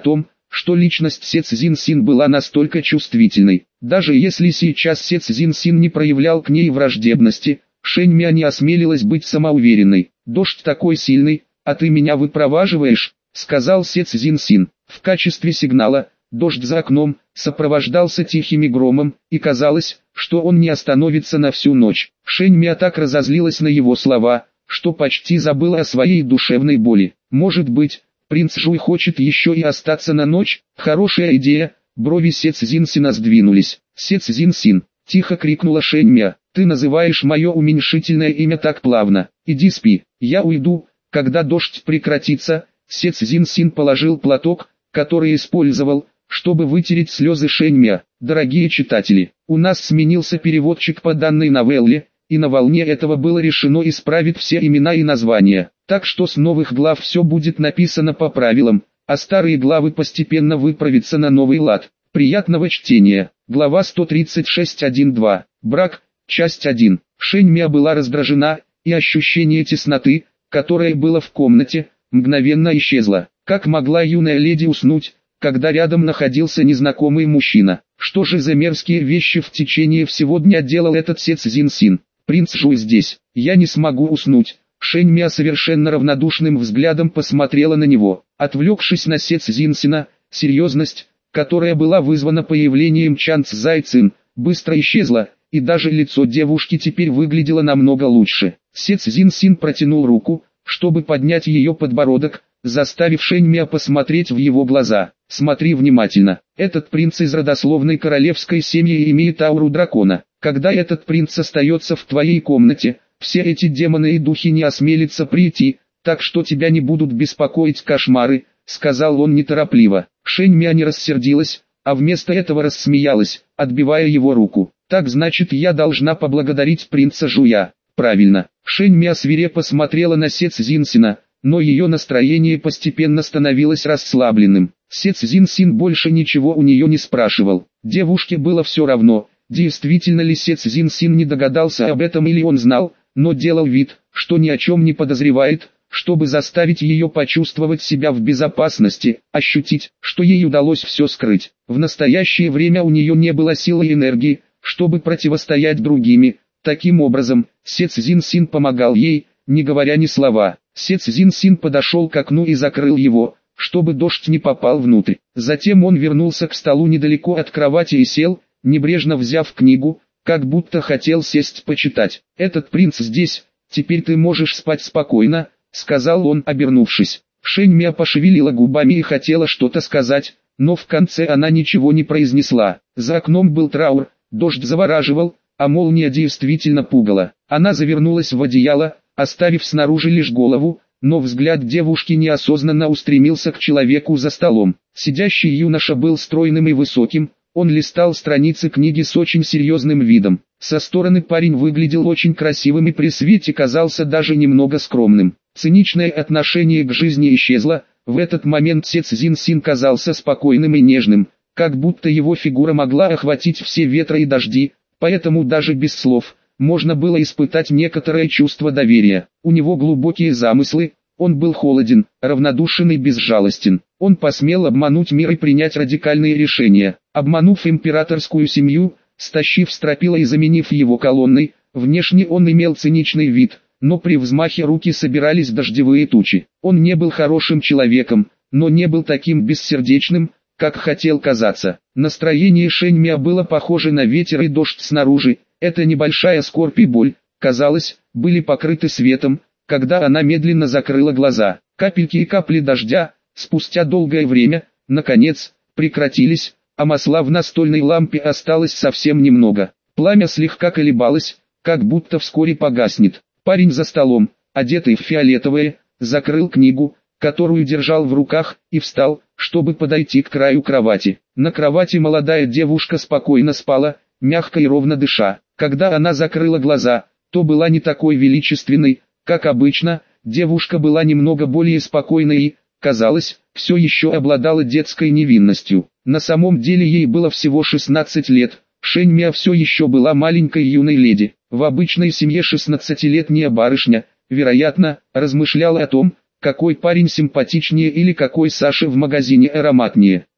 что личность Се Цзиньсин была настолько чувствительной. Даже если сейчас Се Цзиньсин не проявлял к ней враждебности, Шэнь Мя не осмелилась быть самоуверенной. «Дождь такой сильный, а ты меня выпроваживаешь», — сказал Се Цзиньсин. В качестве сигнала, дождь за окном сопровождался тихим громом, и казалось, что он не остановится на всю ночь. Шэнь Мя так разозлилась на его слова, что почти забыла о своей душевной боли. «Может быть, принц Жуй хочет еще и остаться на ночь? Хорошая идея». Брови Се Цзиньсина сдвинулись. «Се Цзиньсин», — тихо крикнула Шэнь Мя, — «ты называешь мое уменьшительное имя так плавно. Иди спи, я уйду, когда дождь прекратится». Се Цзиньсин положил платок, который использовал, чтобы вытереть слезы Шэнь Мя. «Дорогие читатели, у нас сменился переводчик по данной новелле, и на волне этого было решено исправить все имена и названия. Так что с новых глав все будет написано по правилам, а старые главы постепенно выправятся на новый лад. Приятного чтения. Глава сто тридцать шесть точка один точка два. Брак. Часть один. Шэнь Мя была раздражена, и ощущение тесноты, которое было в комнате, мгновенно исчезло. Как могла юная леди уснуть, когда рядом находился незнакомый мужчина? Что же за мерзкие вещи в течение всего дня делал этот Се Цзиньсин? «Принц Жуй здесь, я не смогу уснуть». Шэнь Мя совершенно равнодушным взглядом посмотрела на него. Отвлекшись на Се Цзиньсина, серьезность, которая была вызвана появлением Чан Цзай Цин, быстро исчезла, и даже лицо девушки теперь выглядело намного лучше. Се Цзиньсин протянул руку, чтобы поднять ее подбородок, заставив Шэнь Мя посмотреть в его глаза. «Смотри внимательно, этот принц из родословной королевской семьи имеет ауру дракона. Когда этот принц остается в твоей комнате, все эти демоны и духи не осмелятся прийти, так что тебя не будут беспокоить кошмары», — сказал он неторопливо. Шэнь Мя не рассердилась, а вместо этого рассмеялась, отбивая его руку. «Так значит, я должна поблагодарить принца Жуя». «Правильно». Шэнь Мя свирепо смотрела на Се Цзиньсина, но ее настроение постепенно становилось расслабленным. Се Цзиньсин больше ничего у нее не спрашивал. Девушке было все равно, действительно ли Се Цзиньсин не догадался об этом или он знал, но делал вид, что ни о чем не подозревает, чтобы заставить ее почувствовать себя в безопасности, ощутить, что ей удалось все скрыть. В настоящее время у нее не было силы и энергии, чтобы противостоять другими. Таким образом, Се Цзиньсин помогал ей, не говоря ни слова. Се Цзиньсин подошел к окну и закрыл его, чтобы дождь не попал внутрь. Затем он вернулся к столу недалеко от кровати и сел, небрежно взяв книгу, как будто хотел сесть почитать. «Этот принц здесь, теперь ты можешь спать спокойно», — сказал он, обернувшись. Шэнь Мя пошевелила губами и хотела что-то сказать, но в конце она ничего не произнесла. За окном был траур, дождь завораживал, а молния действительно пугала. Она завернулась в одеяло, оставив снаружи лишь голову, но взгляд девушки неосознанно устремился к человеку за столом. Сидящий юноша был стройным и высоким, он листал страницы книги с очень серьезным видом. Со стороны парень выглядел очень красивым и при свете казался даже немного скромным. Циничное отношение к жизни исчезло, в этот момент Се Цзиньсин казался спокойным и нежным, как будто его фигура могла охватить все ветры и дожди, поэтому даже без слов можно было испытать некоторое чувство доверия. У него глубокие замыслы, он был холоден, равнодушен и безжалостен. Он посмел обмануть мир и принять радикальные решения. Обманув императорскую семью, стащив стропила и заменив его колонной, внешне он имел циничный вид, но при взмахе руки собирались дождевые тучи. Он не был хорошим человеком, но не был таким бессердечным, как хотел казаться. Настроение Шэнь Мя было похоже на ветер и дождь снаружи. Эта небольшая скорбь и боль, казалось, были покрыты светом, когда она медленно закрыла глаза. Капельки и капли дождя, спустя долгое время, наконец, прекратились, а масла в настольной лампе осталось совсем немного. Пламя слегка колебалось, как будто вскоре погаснет. Парень за столом, одетый в фиолетовое, закрыл книгу, которую держал в руках, и встал, чтобы подойти к краю кровати. На кровати молодая девушка спокойно спала, мягко и ровно дыша. Когда она закрыла глаза, то была не такой величественной, как обычно, девушка была немного более спокойной и, казалось, все еще обладала детской невинностью. На самом деле ей было всего шестнадцать лет, Шэнь Мя все еще была маленькой юной леди. В обычной семье шестнадцатилетняя барышня, вероятно, размышляла о том, какой парень симпатичнее или какой Саша в магазине ароматнее.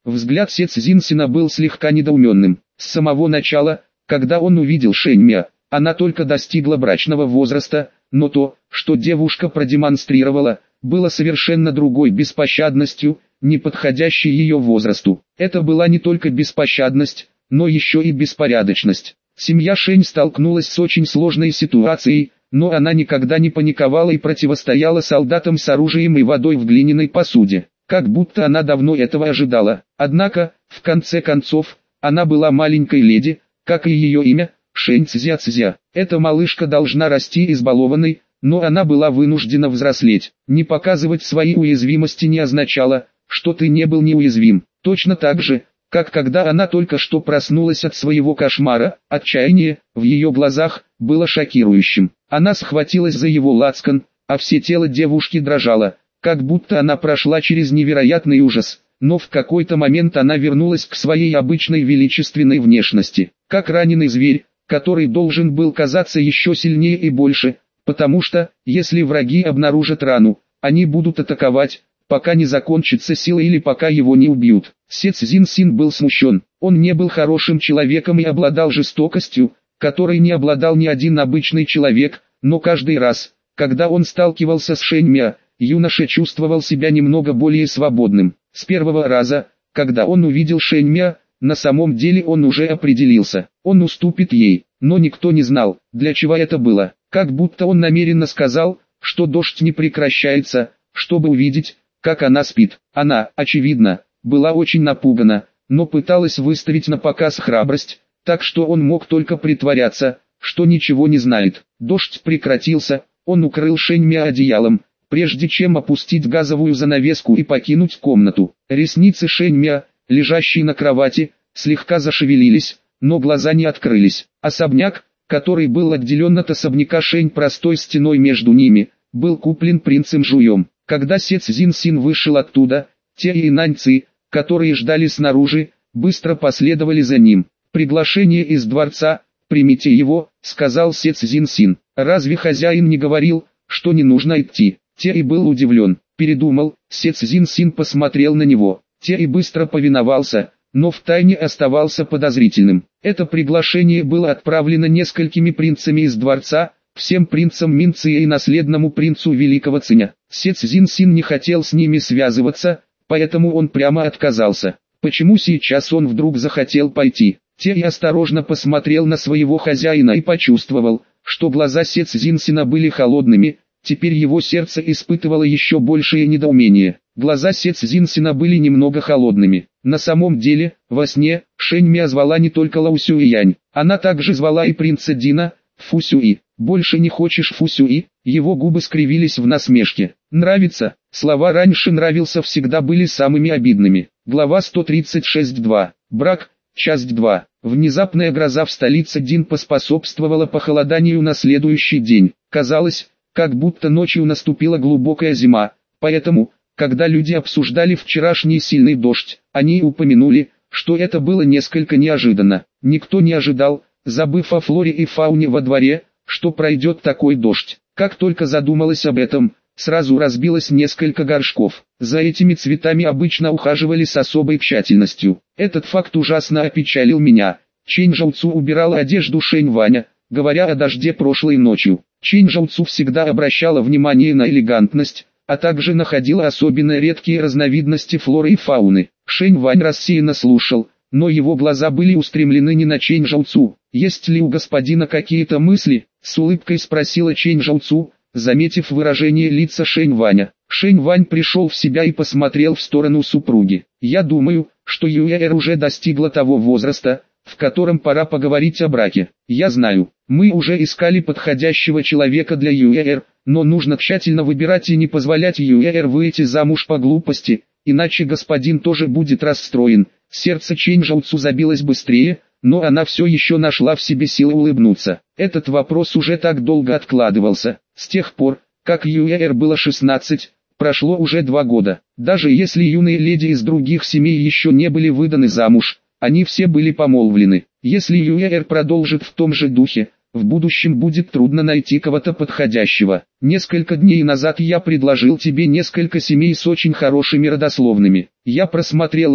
Взгляд Се Цзиньсина был слегка недоуменным. С самого начала, когда он увидел Шэньмя, она только достигла брачного возраста, но то, что девушка продемонстрировала, было совершенно другой беспощадностью, не подходящей ее возрасту. Это была не только беспощадность, но еще и беспорядочность. Семья Шэнь столкнулась с очень сложной ситуацией, но она никогда не паниковала и противостояла солдатам с оружием и водой в глиняной посуде, как будто она давно этого ожидала. Однако, в конце концов, она была маленькой леди, как и ее имя, Шэнь Цзя-Цзя. Эта малышка должна расти избалованной, но она была вынуждена взрослеть. Не показывать свои уязвимости не означало, что ты не был неуязвим. Точно так же, как когда она только что проснулась от своего кошмара, отчаяние в ее глазах было шокирующим. Она схватилась за его лацкан, а все тело девушки дрожало, как будто она прошла через невероятный ужас. Но в какой-то момент она вернулась к своей обычной величественной внешности, как раненый зверь, который должен был казаться еще сильнее и больше, потому что, если враги обнаружат рану, они будут атаковать, пока не закончится сила или пока его не убьют. Се Цзиньсин был смущен, он не был хорошим человеком и обладал жестокостью, которой не обладал ни один обычный человек, но каждый раз, когда он сталкивался с Шэньмя, юноша чувствовал себя немного более свободным. С первого раза, когда он увидел Шэньмя, на самом деле он уже определился, он уступит ей, но никто не знал, для чего это было, как будто он намеренно сказал, что дождь не прекращается, чтобы увидеть, как она спит. Она, очевидно, была очень напугана, но пыталась выставить на показ храбрость, так что он мог только притворяться, что ничего не знает. Дождь прекратился, он укрыл Шэньмя одеялом, прежде чем опустить газовую занавеску и покинуть комнату. Ресницы Шэньмя, лежащие на кровати, слегка зашевелились, но глаза не открылись. Особняк, который был отделен от особняка Шэнь простой стеной между ними, был куплен принцем Жуем. Когда Се Цзиньсин вышел оттуда, те инаньцы, которые ждали снаружи, быстро последовали за ним. «Приглашение из дворца, примите его», — сказал Се Цзиньсин. «Разве хозяин не говорил, что не нужно идти?» Те и был удивлен, передумал, Се Цзиньсин посмотрел на него. Те и быстро повиновался, но втайне оставался подозрительным. Это приглашение было отправлено несколькими принцами из дворца, всем принцам Минция и наследному принцу Великого Циня. Се Цзиньсин не хотел с ними связываться, поэтому он прямо отказался. Почему сейчас он вдруг захотел пойти? Те и осторожно посмотрел на своего хозяина и почувствовал, что глаза Се Цзиньсина были холодными. Теперь его сердце испытывало еще большее недоумение. Глаза Се Цзиньсина были немного холодными. На самом деле, во сне, Шэньмя звала не только Лао Сюэянь, она также звала и принца Дина, Фу Сюи. «Больше не хочешь Фу Сюи?» Его губы скривились в насмешке. «Нравится?» Слова «раньше нравился» всегда были самыми обидными. Глава сто тридцать шесть два. Брак, часть два. Внезапная гроза в столице Дин поспособствовала похолоданию на следующий день. Казалось, как будто ночью наступила глубокая зима, поэтому, когда люди обсуждали вчерашний сильный дождь, они упомянули, что это было несколько неожиданно. Никто не ожидал, забыв о флоре и фауне во дворе, что пройдет такой дождь. Как только задумалась об этом, сразу разбилось несколько горшков. За этими цветами обычно ухаживали с особой тщательностью. Этот факт ужасно опечалил меня. Чэнь Жаоцу убирала одежду Шэнь Ваня, говоря о дожде прошлой ночью. Чэнь Жаоцу всегда обращала внимание на элегантность, а также находила особенно редкие разновидности флоры и фауны. Шэнь Вань рассеянно слушал, но его глаза были устремлены не на Чэнь Жаоцу. «Есть ли у господина какие-то мысли?» — с улыбкой спросила Чэнь Жаоцу, заметив выражение лица Шэнь Ваня. Шэнь Вань пришел в себя и посмотрел в сторону супруги. «Я думаю, что Юэр уже достигла того возраста, в котором пора поговорить о браке. Я знаю, мы уже искали подходящего человека для Юэр, но нужно тщательно выбирать и не позволять Юэр выйти замуж по глупости, иначе господин тоже будет расстроен». Сердце Чэнь Жаоцу забилось быстрее, но она все еще нашла в себе силы улыбнуться. Этот вопрос уже так долго откладывался. С тех пор, как Юэр было шестнадцать, прошло уже два года. Даже если юные леди из других семей еще не были выданы замуж, они все были помолвлены. Если Юэр продолжит в том же духе, в будущем будет трудно найти кого-то подходящего. Несколько дней назад я предложил тебе несколько семей с очень хорошими родословными. Я просмотрел их,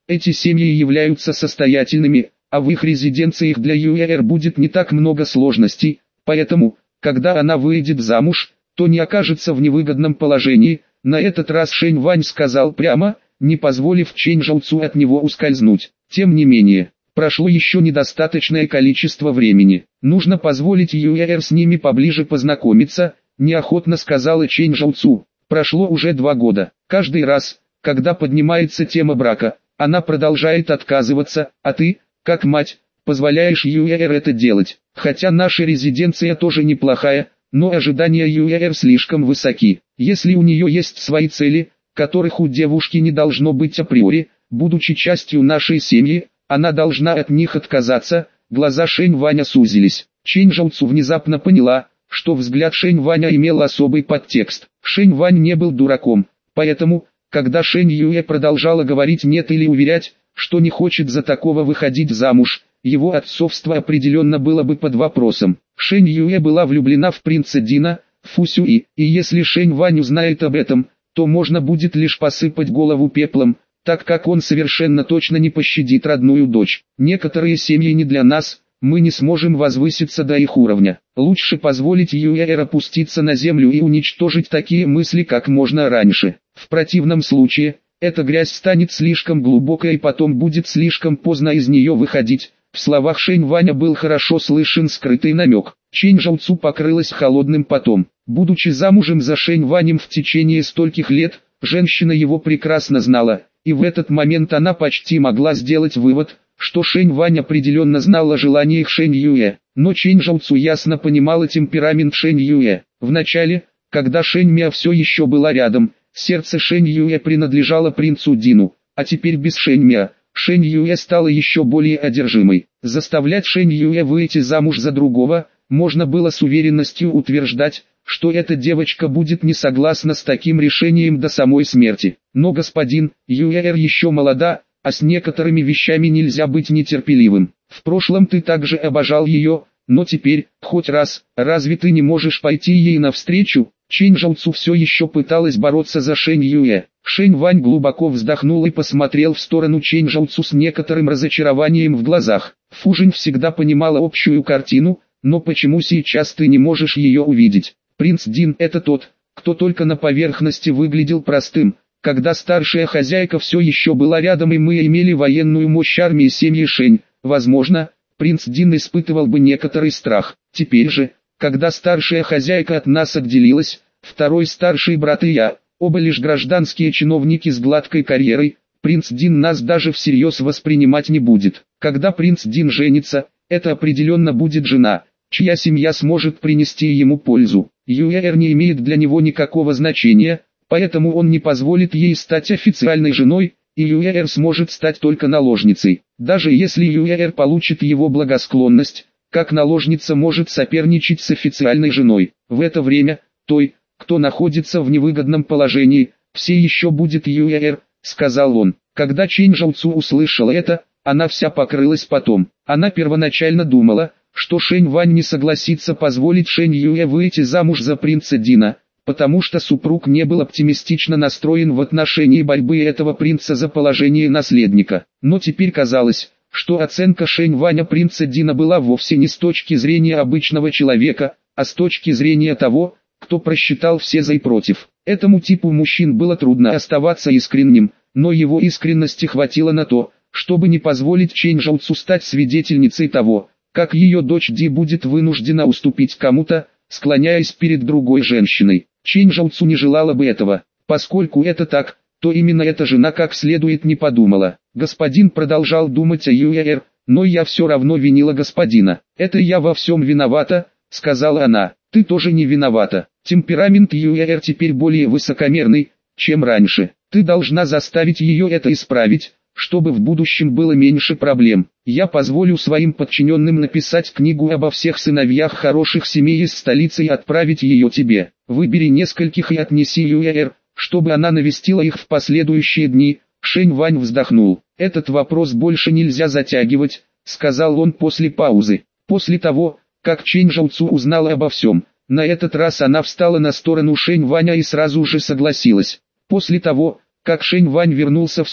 эти семьи являются состоятельными, а в их резиденциях для Юэр будет не так много сложностей, поэтому, когда она выйдет замуж, то не окажется в невыгодном положении. На этот раз Шэнь Вань сказал прямо, не позволив Чэнь Жоуцу от него ускользнуть. Тем не менее, прошло еще недостаточное количество времени. Нужно позволить Юэр с ними поближе познакомиться, неохотно сказала Чэнь Жоуцу. Прошло уже два года. Каждый раз, когда поднимается тема брака, она продолжает отказываться, а ты, как мать, позволяешь Юэр это делать. Хотя наша резиденция тоже неплохая, но ожидания Юэр слишком высоки. Если у нее есть свои цели, которых у девушки не должно быть априори, будучи частью нашей семьи, она должна от них отказаться. Глаза Шэнь Ваня сузились. Чэнь Жоуцу внезапно поняла, что взгляд Шэнь Ваня имел особый подтекст. Шэнь Вань не был дураком, поэтому, когда Шэнь Юэ продолжала говорить нет или уверять, что не хочет за такого выходить замуж, его отцовство определенно было бы под вопросом. Шэнь Юэ была влюблена в принца Дина, Фу Сюи, и если Шэнь Вань узнает об этом, то можно будет лишь посыпать голову пеплом, так как он совершенно точно не пощадит родную дочь. Некоторые семьи не для нас, мы не сможем возвыситься до их уровня. Лучше позволить Юэр опуститься на землю и уничтожить такие мысли как можно раньше. В противном случае, эта грязь станет слишком глубокой и потом будет слишком поздно из нее выходить. В словах Шэнь Ваня был хорошо слышен скрытый намек. Чэнь Жоуцу покрылась холодным потом. Будучи замужем за Шэнь Ванем в течение стольких лет, женщина его прекрасно знала, и в этот момент она почти могла сделать вывод, что Шэнь Вань определенно знал о желаниях Шэнь Юэ. Но Чэнь Жоуцу ясно понимала темперамент Шэнь Юэ. Вначале, когда Шэнь Мя все еще была рядом, сердце Шэнь Юэ принадлежало принцу Дину, а теперь без Шэнь Мя, Шэнь Юэ стала еще более одержимой. Заставлять Шэнь Юэ выйти замуж за другого, можно было с уверенностью утверждать, что эта девочка будет не согласна с таким решением до самой смерти. Но господин, Юэр еще молода, а с некоторыми вещами нельзя быть нетерпеливым. В прошлом ты также обожал ее, но теперь, хоть раз, разве ты не можешь пойти ей навстречу? Чэнь Жоуцу все еще пыталась бороться за Шэнь Юэ. Шэнь Вань глубоко вздохнул и посмотрел в сторону Чэнь Жоуцу с некоторым разочарованием в глазах. Фужинь всегда понимала общую картину, но почему сейчас ты не можешь ее увидеть? Принц Дин — это тот, кто только на поверхности выглядел простым. Когда старшая хозяйка все еще была рядом и мы имели военную мощь армии семьи Шэнь, возможно, принц Дин испытывал бы некоторый страх. Теперь же, когда старшая хозяйка от нас отделилась, второй старший брат и я, оба лишь гражданские чиновники с гладкой карьерой, принц Дин нас даже всерьез воспринимать не будет. Когда принц Дин женится, это определенно будет жена, чья семья сможет принести ему пользу. Юэр не имеет для него никакого значения, поэтому он не позволит ей стать официальной женой, и Юэр сможет стать только наложницей. Даже если Юэр получит его благосклонность, как наложница может соперничать с официальной женой. В это время, той, кто находится в невыгодном положении, все еще будет Юэр, сказал он. Когда Чэнь Жоуцу услышала это, она вся покрылась потом. Она первоначально думала, что Шэнь Вань не согласится позволить Шэнь Юэ выйти замуж за принца Дина, потому что супруг не был оптимистично настроен в отношении борьбы этого принца за положение наследника. Но теперь казалось, что оценка Шэнь Ваня принца Дина была вовсе не с точки зрения обычного человека, а с точки зрения того, кто просчитал все за и против. Этому типу мужчин было трудно оставаться искренним, но его искренности хватило на то, чтобы не позволить Чэнь Жоуцу стать свидетельницей того, как ее дочь Ди будет вынуждена уступить кому-то, склоняясь перед другой женщиной. Чэнь Жоуцу не желала бы этого. Поскольку это так, то именно эта жена как следует не подумала. Господин продолжал думать о Юэр, но я все равно винила господина. «Это я во всем виновата», — сказала она. «Ты тоже не виновата. Темперамент Юэр теперь более высокомерный, чем раньше. Ты должна заставить ее это исправить, чтобы в будущем было меньше проблем. Я позволю своим подчиненным написать книгу обо всех сыновьях хороших семей из столицы и отправить ее тебе. Выбери нескольких и отнеси Юэр, чтобы она навестила их в последующие дни». Шэнь Вань вздохнул. «Этот вопрос больше нельзя затягивать», — сказал он после паузы. После того, как Чэнь Жоуцу узнала обо всем, на этот раз она встала на сторону Шэнь Ваня и сразу же согласилась. После того, как Шэнь Вань вернулся в суд,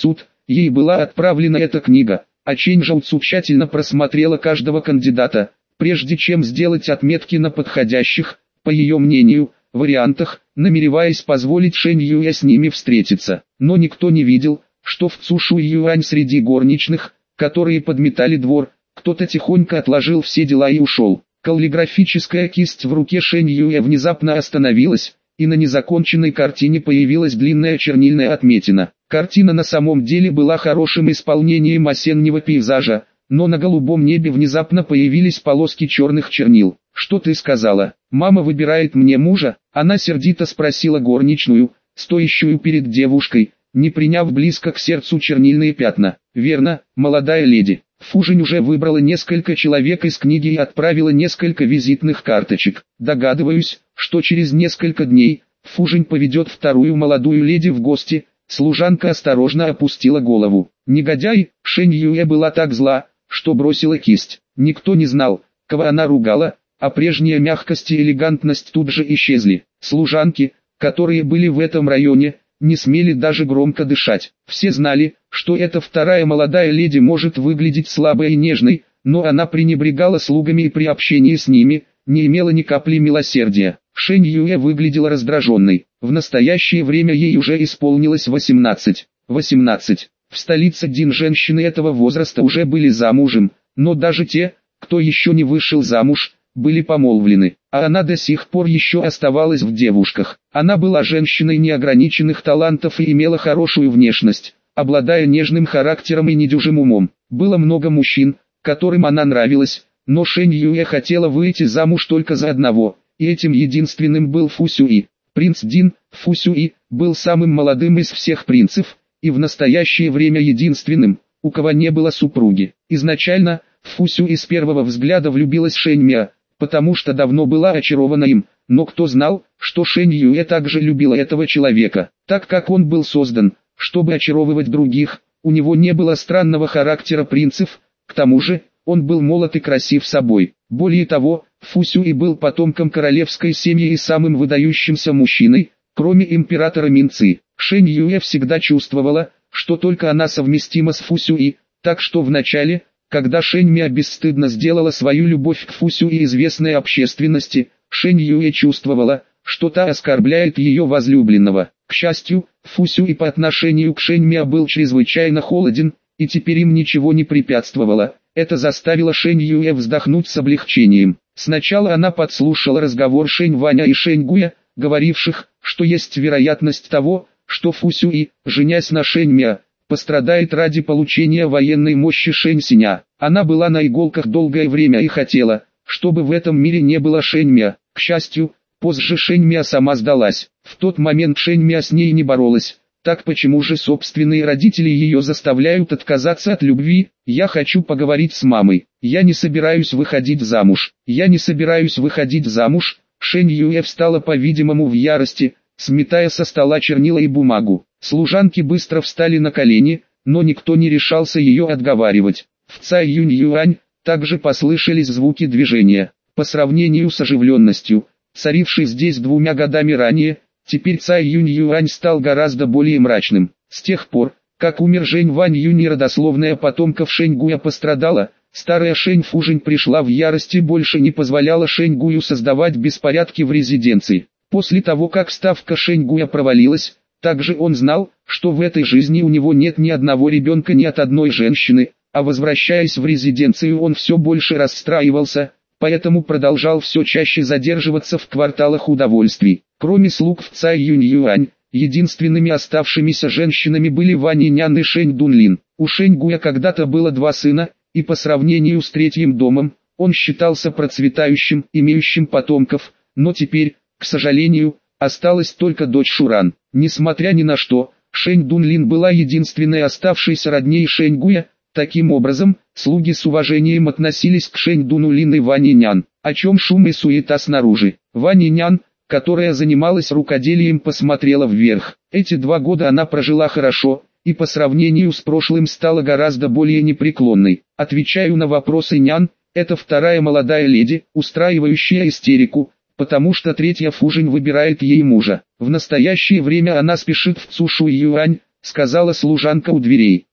ей была отправлена эта книга, а Чэнь Жоуцу тщательно просмотрела каждого кандидата, прежде чем сделать отметки на подходящих, по ее мнению, вариантах, намереваясь позволить Шэнь Юэ с ними встретиться. Но никто не видел, что в Цушу Юань среди горничных, которые подметали двор, кто-то тихонько отложил все дела и ушел. Каллиграфическая кисть в руке Шэнь Юэ внезапно остановилась, и на незаконченной картине появилась длинная чернильная отметина. Картина на самом деле была хорошим исполнением осеннего пейзажа, но на голубом небе внезапно появились полоски черных чернил. «Что ты сказала? Мама выбирает мне мужа?» Она сердито спросила горничную, стоящую перед девушкой, не приняв близко к сердцу чернильные пятна. «Верно, молодая леди. Фужинь уже выбрала несколько человек из книги и отправила несколько визитных карточек. Догадываюсь, что через несколько дней Фужинь поведет вторую молодую леди в гости». Служанка осторожно опустила голову. Негодяй, Шэнь Юэ была так зла, что бросила кисть. Никто не знал, кого она ругала, а прежняя мягкость и элегантность тут же исчезли. Служанки, которые были в этом районе, не смели даже громко дышать. Все знали, что эта вторая молодая леди может выглядеть слабой и нежной, но она пренебрегала слугами и при общении с ними, не имела ни капли милосердия. Шэнь Юэ выглядела раздраженной. В настоящее время ей уже исполнилось восемнадцать. восемнадцать. В столице Дин женщины этого возраста уже были замужем, но даже те, кто еще не вышел замуж, были помолвлены, а она до сих пор еще оставалась в девушках. Она была женщиной неограниченных талантов и имела хорошую внешность, обладая нежным характером и недюжим умом. Было много мужчин, которым она нравилась, но Шэнь Юэ хотела выйти замуж только за одного, и этим единственным был Фу Сюи. Принц Дин, Фу Сюи, был самым молодым из всех принцев, и в настоящее время единственным, у кого не было супруги. Изначально, Фу Сюи с первого взгляда влюбилась в Шэнь Мя, потому что давно была очарована им, но кто знал, что Шэнь Юэ также любила этого человека. Так как он был создан, чтобы очаровывать других, у него не было странного характера принцев, к тому же, он был молод и красив собой. Более того, Фу Сюи был потомком королевской семьи и самым выдающимся мужчиной, кроме императора Минцы. Шэнь Юэ всегда чувствовала, что только она совместима с Фу Сюи, так что вначале, когда Шэнь Мя бесстыдно сделала свою любовь к Фу Сюи известной общественности, Шэнь Юэ чувствовала, что та оскорбляет ее возлюбленного. К счастью, Фу Сюи по отношению к Шэнь Мя был чрезвычайно холоден, и теперь им ничего не препятствовало. Это заставило Шэнь Юэ вздохнуть с облегчением. Сначала она подслушала разговор Шэнь Ваня и Шэнь Гуя, говоривших, что есть вероятность того, что Фу Сюи, женясь на Шэнь Мя, пострадает ради получения военной мощи Шэнь Синя. Она была на иголках долгое время и хотела, чтобы в этом мире не было Шэнь Мя. К счастью, позже Шэнь Мя сама сдалась. В тот момент Шэнь Мя с ней не боролась. Так почему же собственные родители ее заставляют отказаться от любви? Я хочу поговорить с мамой. Я не собираюсь выходить замуж. Я не собираюсь выходить замуж. Шэнь Юэ встала по-видимому в ярости, сметая со стола чернила и бумагу. Служанки быстро встали на колени, но никто не решался ее отговаривать. В Цай Юнь Юань также послышались звуки движения. По сравнению с оживленностью, царившей здесь двумя годами ранее, теперь Цай Юнь Юань стал гораздо более мрачным. С тех пор, как умер Жень Вань Юнь и родословная потомков Шэнь Гуя пострадала, старая Шэнь Фужинь пришла в ярость и больше не позволяла Шэнь Гую создавать беспорядки в резиденции. После того, как ставка Шэнь Гуя провалилась, также он знал, что в этой жизни у него нет ни одного ребенка ни от одной женщины, а возвращаясь в резиденцию он все больше расстраивался, поэтому продолжал все чаще задерживаться в кварталах удовольствий. Кроме слуг в Цай Юнь Юань, единственными оставшимися женщинами были Вань Инян и Шэнь Дунлин. У Шэнь Гуя когда-то было два сына, и по сравнению с третьим домом, он считался процветающим, имеющим потомков, но теперь, к сожалению, осталась только дочь Шуран. Несмотря ни на что, Шэнь Дунлин была единственной оставшейся родней Шэнь Гуя. Таким образом, слуги с уважением относились к Шэнь Дунулин и Вань Инян, о чем шум и суета снаружи. Вань Инян, которая занималась рукоделием, посмотрела вверх. Эти два года она прожила хорошо, и по сравнению с прошлым стала гораздо более непреклонной. Отвечаю на вопрос Инян, это вторая молодая леди, устраивающая истерику, потому что третья Фужинь выбирает ей мужа. В настоящее время она спешит в Цушу Юань, сказала служанка у дверей.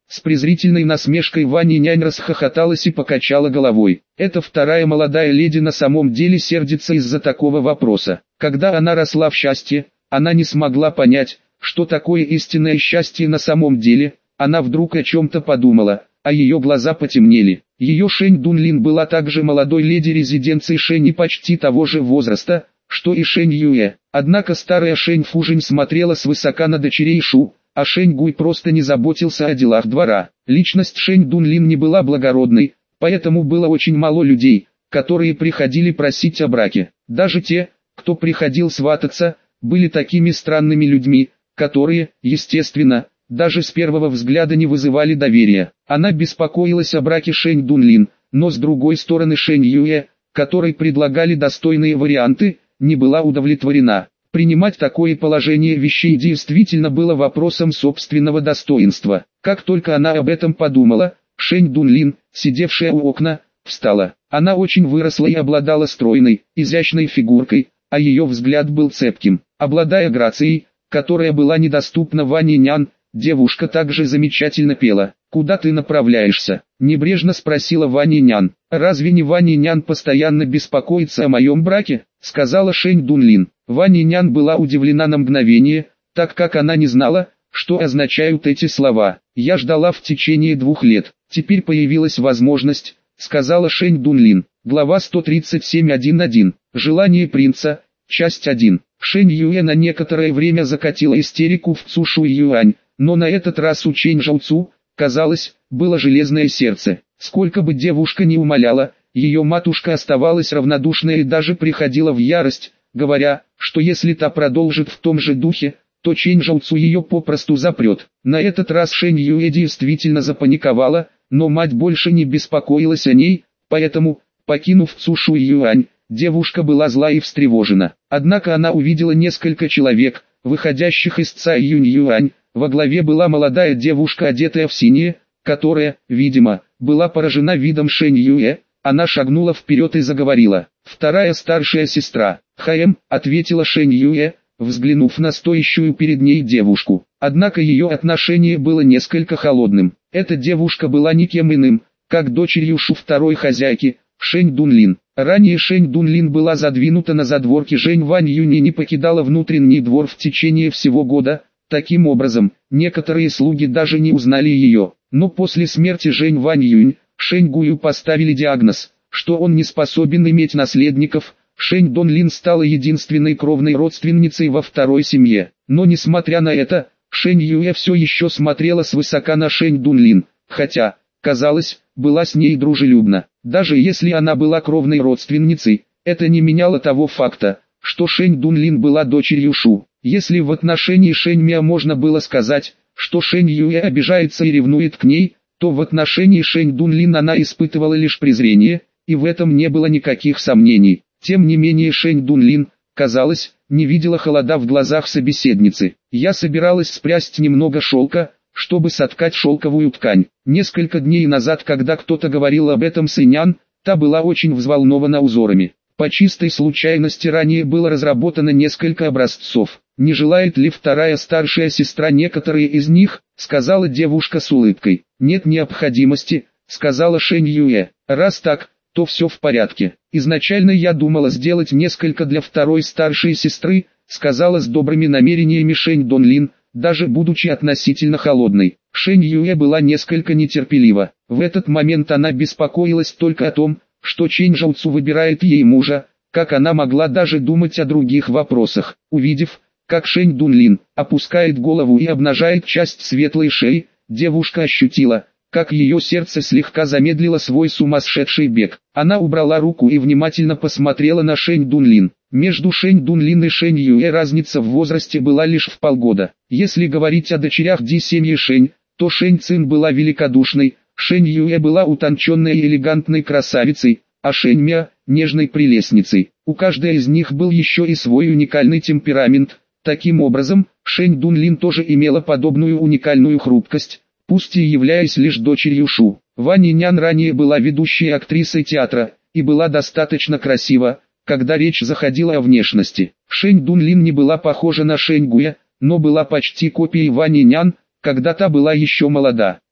С презрительной насмешкой Ван Нянь расхохоталась и покачала головой. Эта вторая молодая леди на самом деле сердится из-за такого вопроса. Когда она росла в счастье, она не смогла понять, что такое истинное счастье на самом деле. Она вдруг о чем-то подумала, а ее глаза потемнели. Ее Шэнь Дунлин была также молодой леди резиденции Шэнь и почти того же возраста, что и Шэнь Юэ. Однако старая Шэнь Фужинь смотрела свысока на дочерей Шу, а Шэнь Гуй просто не заботился о делах двора. Личность Шэнь Дунлин не была благородной, поэтому было очень мало людей, которые приходили просить о браке. Даже те, кто приходил свататься, были такими странными людьми, которые, естественно, даже с первого взгляда не вызывали доверия. Она беспокоилась о браке Шэнь Дунлин, но с другой стороны Шэнь Юэ, которой предлагали достойные варианты, не была удовлетворена. Принимать такое положение вещей действительно было вопросом собственного достоинства. Как только она об этом подумала, Шэнь Дунлин, сидевшая у окна, встала. Она очень выросла и обладала стройной, изящной фигуркой, а ее взгляд был цепким. Обладая грацией, которая была недоступна Ван Нянь, девушка также замечательно пела. «Куда ты направляешься?» – небрежно спросила Ван Нянь. «Разве не Ван Нянь постоянно беспокоится о моем браке?» – сказала Шэнь Дунлин. Ван Нянь была удивлена на мгновение, так как она не знала, что означают эти слова. «Я ждала в течение двух лет. Теперь появилась возможность», — сказала Шэнь Дунлин. Глава сто тридцать семь точка один точка один. Желание принца. Часть один. Шэнь Юэ на некоторое время закатила истерику в Цушу Юань, но на этот раз у Чэнь Жауцу, казалось, было железное сердце. Сколько бы девушка ни умоляла, ее матушка оставалась равнодушной и даже приходила в ярость, говоря, что если та продолжит в том же духе, то Чэнь Жауцу ее попросту запрет. На этот раз Шэнь Юэ действительно запаниковала, но мать больше не беспокоилась о ней, поэтому, покинув Цушу Юань, девушка была зла и встревожена. Однако она увидела несколько человек, выходящих из Цай Юнь Юань. Во главе была молодая девушка, одетая в синее, которая, видимо, была поражена видом Шэнь Юэ. Она шагнула вперед и заговорила. «Вторая старшая сестра, Хаэм», — ответила Шэнь Юэ, взглянув на стоящую перед ней девушку. Однако ее отношение было несколько холодным. Эта девушка была никем иным, как дочерью Шу второй хозяйки, Шэнь Дунлин. Ранее Шэнь Дунлин была задвинута на задворки Жэнь Вань Юнь и не покидала внутренний двор в течение всего года. Таким образом, некоторые слуги даже не узнали ее. Но после смерти Жэнь Вань Юнь, Шэнь Гую поставили диагноз, что он не способен иметь наследников. Шэнь Дунлин стала единственной кровной родственницей во второй семье. Но несмотря на это, Шэнь Юэ все еще смотрела свысока на Шэнь Дунлин, хотя, казалось, была с ней дружелюбна. Даже если она была кровной родственницей, это не меняло того факта, что Шэнь Дунлин была дочерью Шу. Если в отношении Шэнь Мя можно было сказать, что Шэнь Юэ обижается и ревнует к ней, то в отношении Шэнь Дунлин она испытывала лишь презрение, и в этом не было никаких сомнений. Тем не менее Шэнь Дунлин, казалось, не видела холода в глазах собеседницы. «Я собиралась спрясть немного шелка, чтобы соткать шелковую ткань. Несколько дней назад, когда кто-то говорил об этом с Инян, та была очень взволнована узорами. По чистой случайности ранее было разработано несколько образцов. Не желает ли вторая старшая сестра некоторые из них?» — сказала девушка с улыбкой. «Нет необходимости», — сказала Шэнь Юэ. «Раз так, то все в порядке. Изначально я думала сделать несколько для второй старшей сестры», — сказала с добрыми намерениями Шэнь Дунлин, даже будучи относительно холодной. Шэнь Юэ была несколько нетерпелива. В этот момент она беспокоилась только о том, что Чэнь Жауцу выбирает ей мужа, как она могла даже думать о других вопросах. Увидев, как Шэнь Дунлин опускает голову и обнажает часть светлой шеи, девушка ощутила, как ее сердце слегка замедлило свой сумасшедший бег. Она убрала руку и внимательно посмотрела на Шэнь Дунлин. Между Шэнь Дунлин и Шэнь Юэ разница в возрасте была лишь в полгода. Если говорить о дочерях Ди семьи Шэнь, то Шэнь Цин была великодушной, Шэнь Юэ была утонченной и элегантной красавицей, а Шэнь Мя – нежной прелестницей. У каждой из них был еще и свой уникальный темперамент. Таким образом, Шэнь Дунлин тоже имела подобную уникальную хрупкость, пусть и являясь лишь дочерью Шу. Ван Нянь ранее была ведущей актрисой театра, и была достаточно красива, когда речь заходила о внешности. Шэнь Дунлин не была похожа на Шэнь Гуя, но была почти копией Ван Нянь, когда та была еще молода.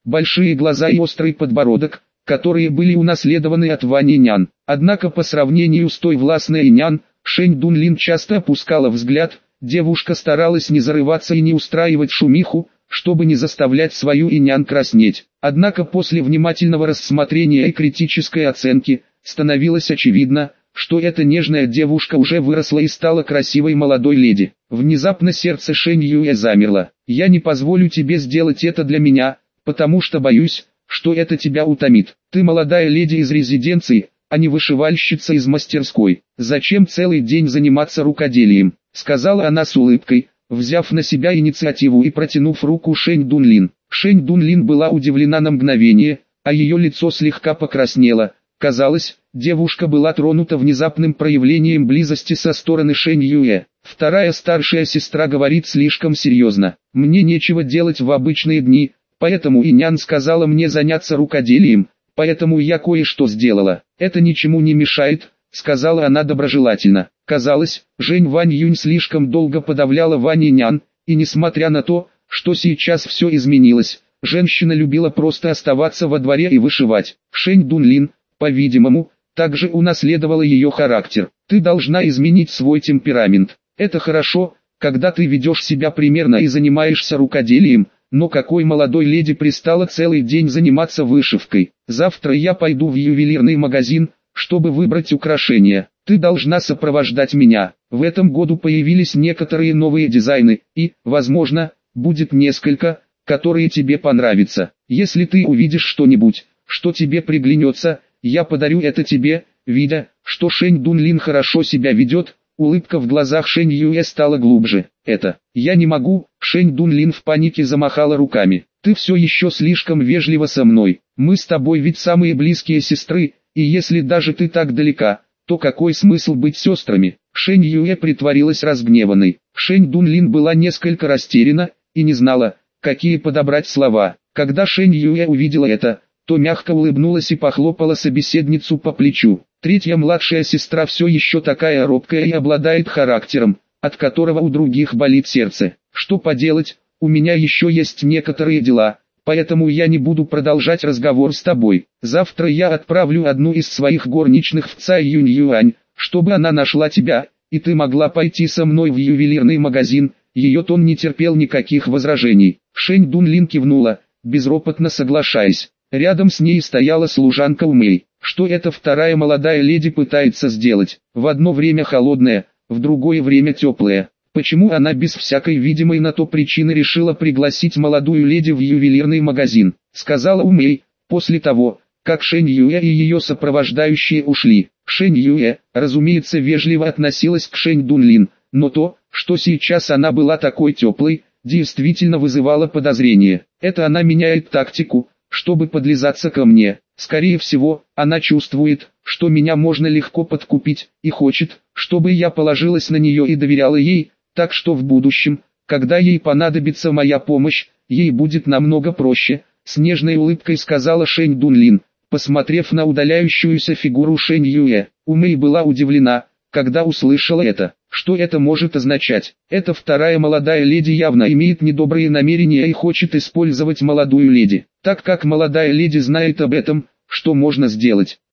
большие глаза и острый подбородок, которые были унаследованы от Ван Инян. Однако по сравнению с той властной Инян, Шэнь Дунлин часто опускала взгляд, девушка старалась не зарываться и не устраивать шумиху, чтобы не заставлять свою Инян краснеть. Однако после внимательного рассмотрения и критической оценки, становилось очевидно, что эта нежная девушка уже выросла и стала красивой молодой леди. Внезапно сердце Шэнь Юэ замерло. «Я не позволю тебе сделать это для меня, потому что боюсь, что это тебя утомит. Ты молодая леди из резиденции, а не вышивальщица из мастерской. Зачем целый день заниматься рукоделием?» — сказала она с улыбкой, взяв на себя инициативу и протянув руку Шэнь Дунлин. Шэнь Дунлин была удивлена на мгновение, а ее лицо слегка покраснело. Казалось, девушка была тронута внезапным проявлением близости со стороны Шэнь Юэ. Вторая старшая сестра говорит слишком серьезно. «Мне нечего делать в обычные дни, поэтому Инян сказала мне заняться рукоделием, поэтому я кое-что сделала. Это ничему не мешает», — сказала она доброжелательно. Казалось, Жень Вань Юнь слишком долго подавляла Вань Инян, и несмотря на то, что сейчас все изменилось, женщина любила просто оставаться во дворе и вышивать. Шэнь Дунлин, по-видимому, также унаследовала ее характер. «Ты должна изменить свой темперамент. Это хорошо, когда ты ведешь себя примерно и занимаешься рукоделием, но какой молодой леди пристала целый день заниматься вышивкой? Завтра я пойду в ювелирный магазин, чтобы выбрать украшения. Ты должна сопровождать меня. В этом году появились некоторые новые дизайны, и, возможно, будет несколько, которые тебе понравятся. Если ты увидишь что-нибудь, что тебе приглянется, я подарю это тебе». Видя, что Шэнь Дунлин хорошо себя ведет, улыбка в глазах Шэнь Юэ стала глубже. «Это, я не могу», — Шэнь Дунлин в панике замахала руками. «Ты все еще слишком вежлива со мной. Мы с тобой ведь самые близкие сестры, и если даже ты так далека, то какой смысл быть сестрами?» Шэнь Юэ притворилась разгневанной. Шэнь Дунлин была несколько растеряна, и не знала, какие подобрать слова. Когда Шэнь Юэ увидела это, то мягко улыбнулась и похлопала собеседницу по плечу. Третья младшая сестра все еще такая робкая и обладает характером, от которого у других болит сердце. «Что поделать, у меня еще есть некоторые дела, поэтому я не буду продолжать разговор с тобой. Завтра я отправлю одну из своих горничных в Цай Юнь Юань, чтобы она нашла тебя, и ты могла пойти со мной в ювелирный магазин». Ее тон не терпел никаких возражений. Шэнь Дунлин кивнула, безропотно соглашаясь. Рядом с ней стояла служанка Умэй. Что эта вторая молодая леди пытается сделать? В одно время холодная, в другое время теплая. Почему она без всякой видимой на то причины решила пригласить молодую леди в ювелирный магазин? Сказала Умэй, после того, как Шэнь Юэ и ее сопровождающие ушли. Шэнь Юэ, разумеется, вежливо относилась к Шэнь Дунлин, но то, что сейчас она была такой теплой, действительно вызывало подозрение. Это она меняет тактику, чтобы подлизаться ко мне. Скорее всего, она чувствует, что меня можно легко подкупить, и хочет, чтобы я положилась на нее и доверяла ей, так что в будущем, когда ей понадобится моя помощь, ей будет намного проще, с нежной улыбкой сказала Шэнь Дунлин, посмотрев на удаляющуюся фигуру Шэнь Юэ. Умэй была удивлена, когда услышала это. Что это может означать? Эта вторая молодая леди явно имеет недобрые намерения и хочет использовать молодую леди. Так как молодая леди знает об этом, что можно сделать?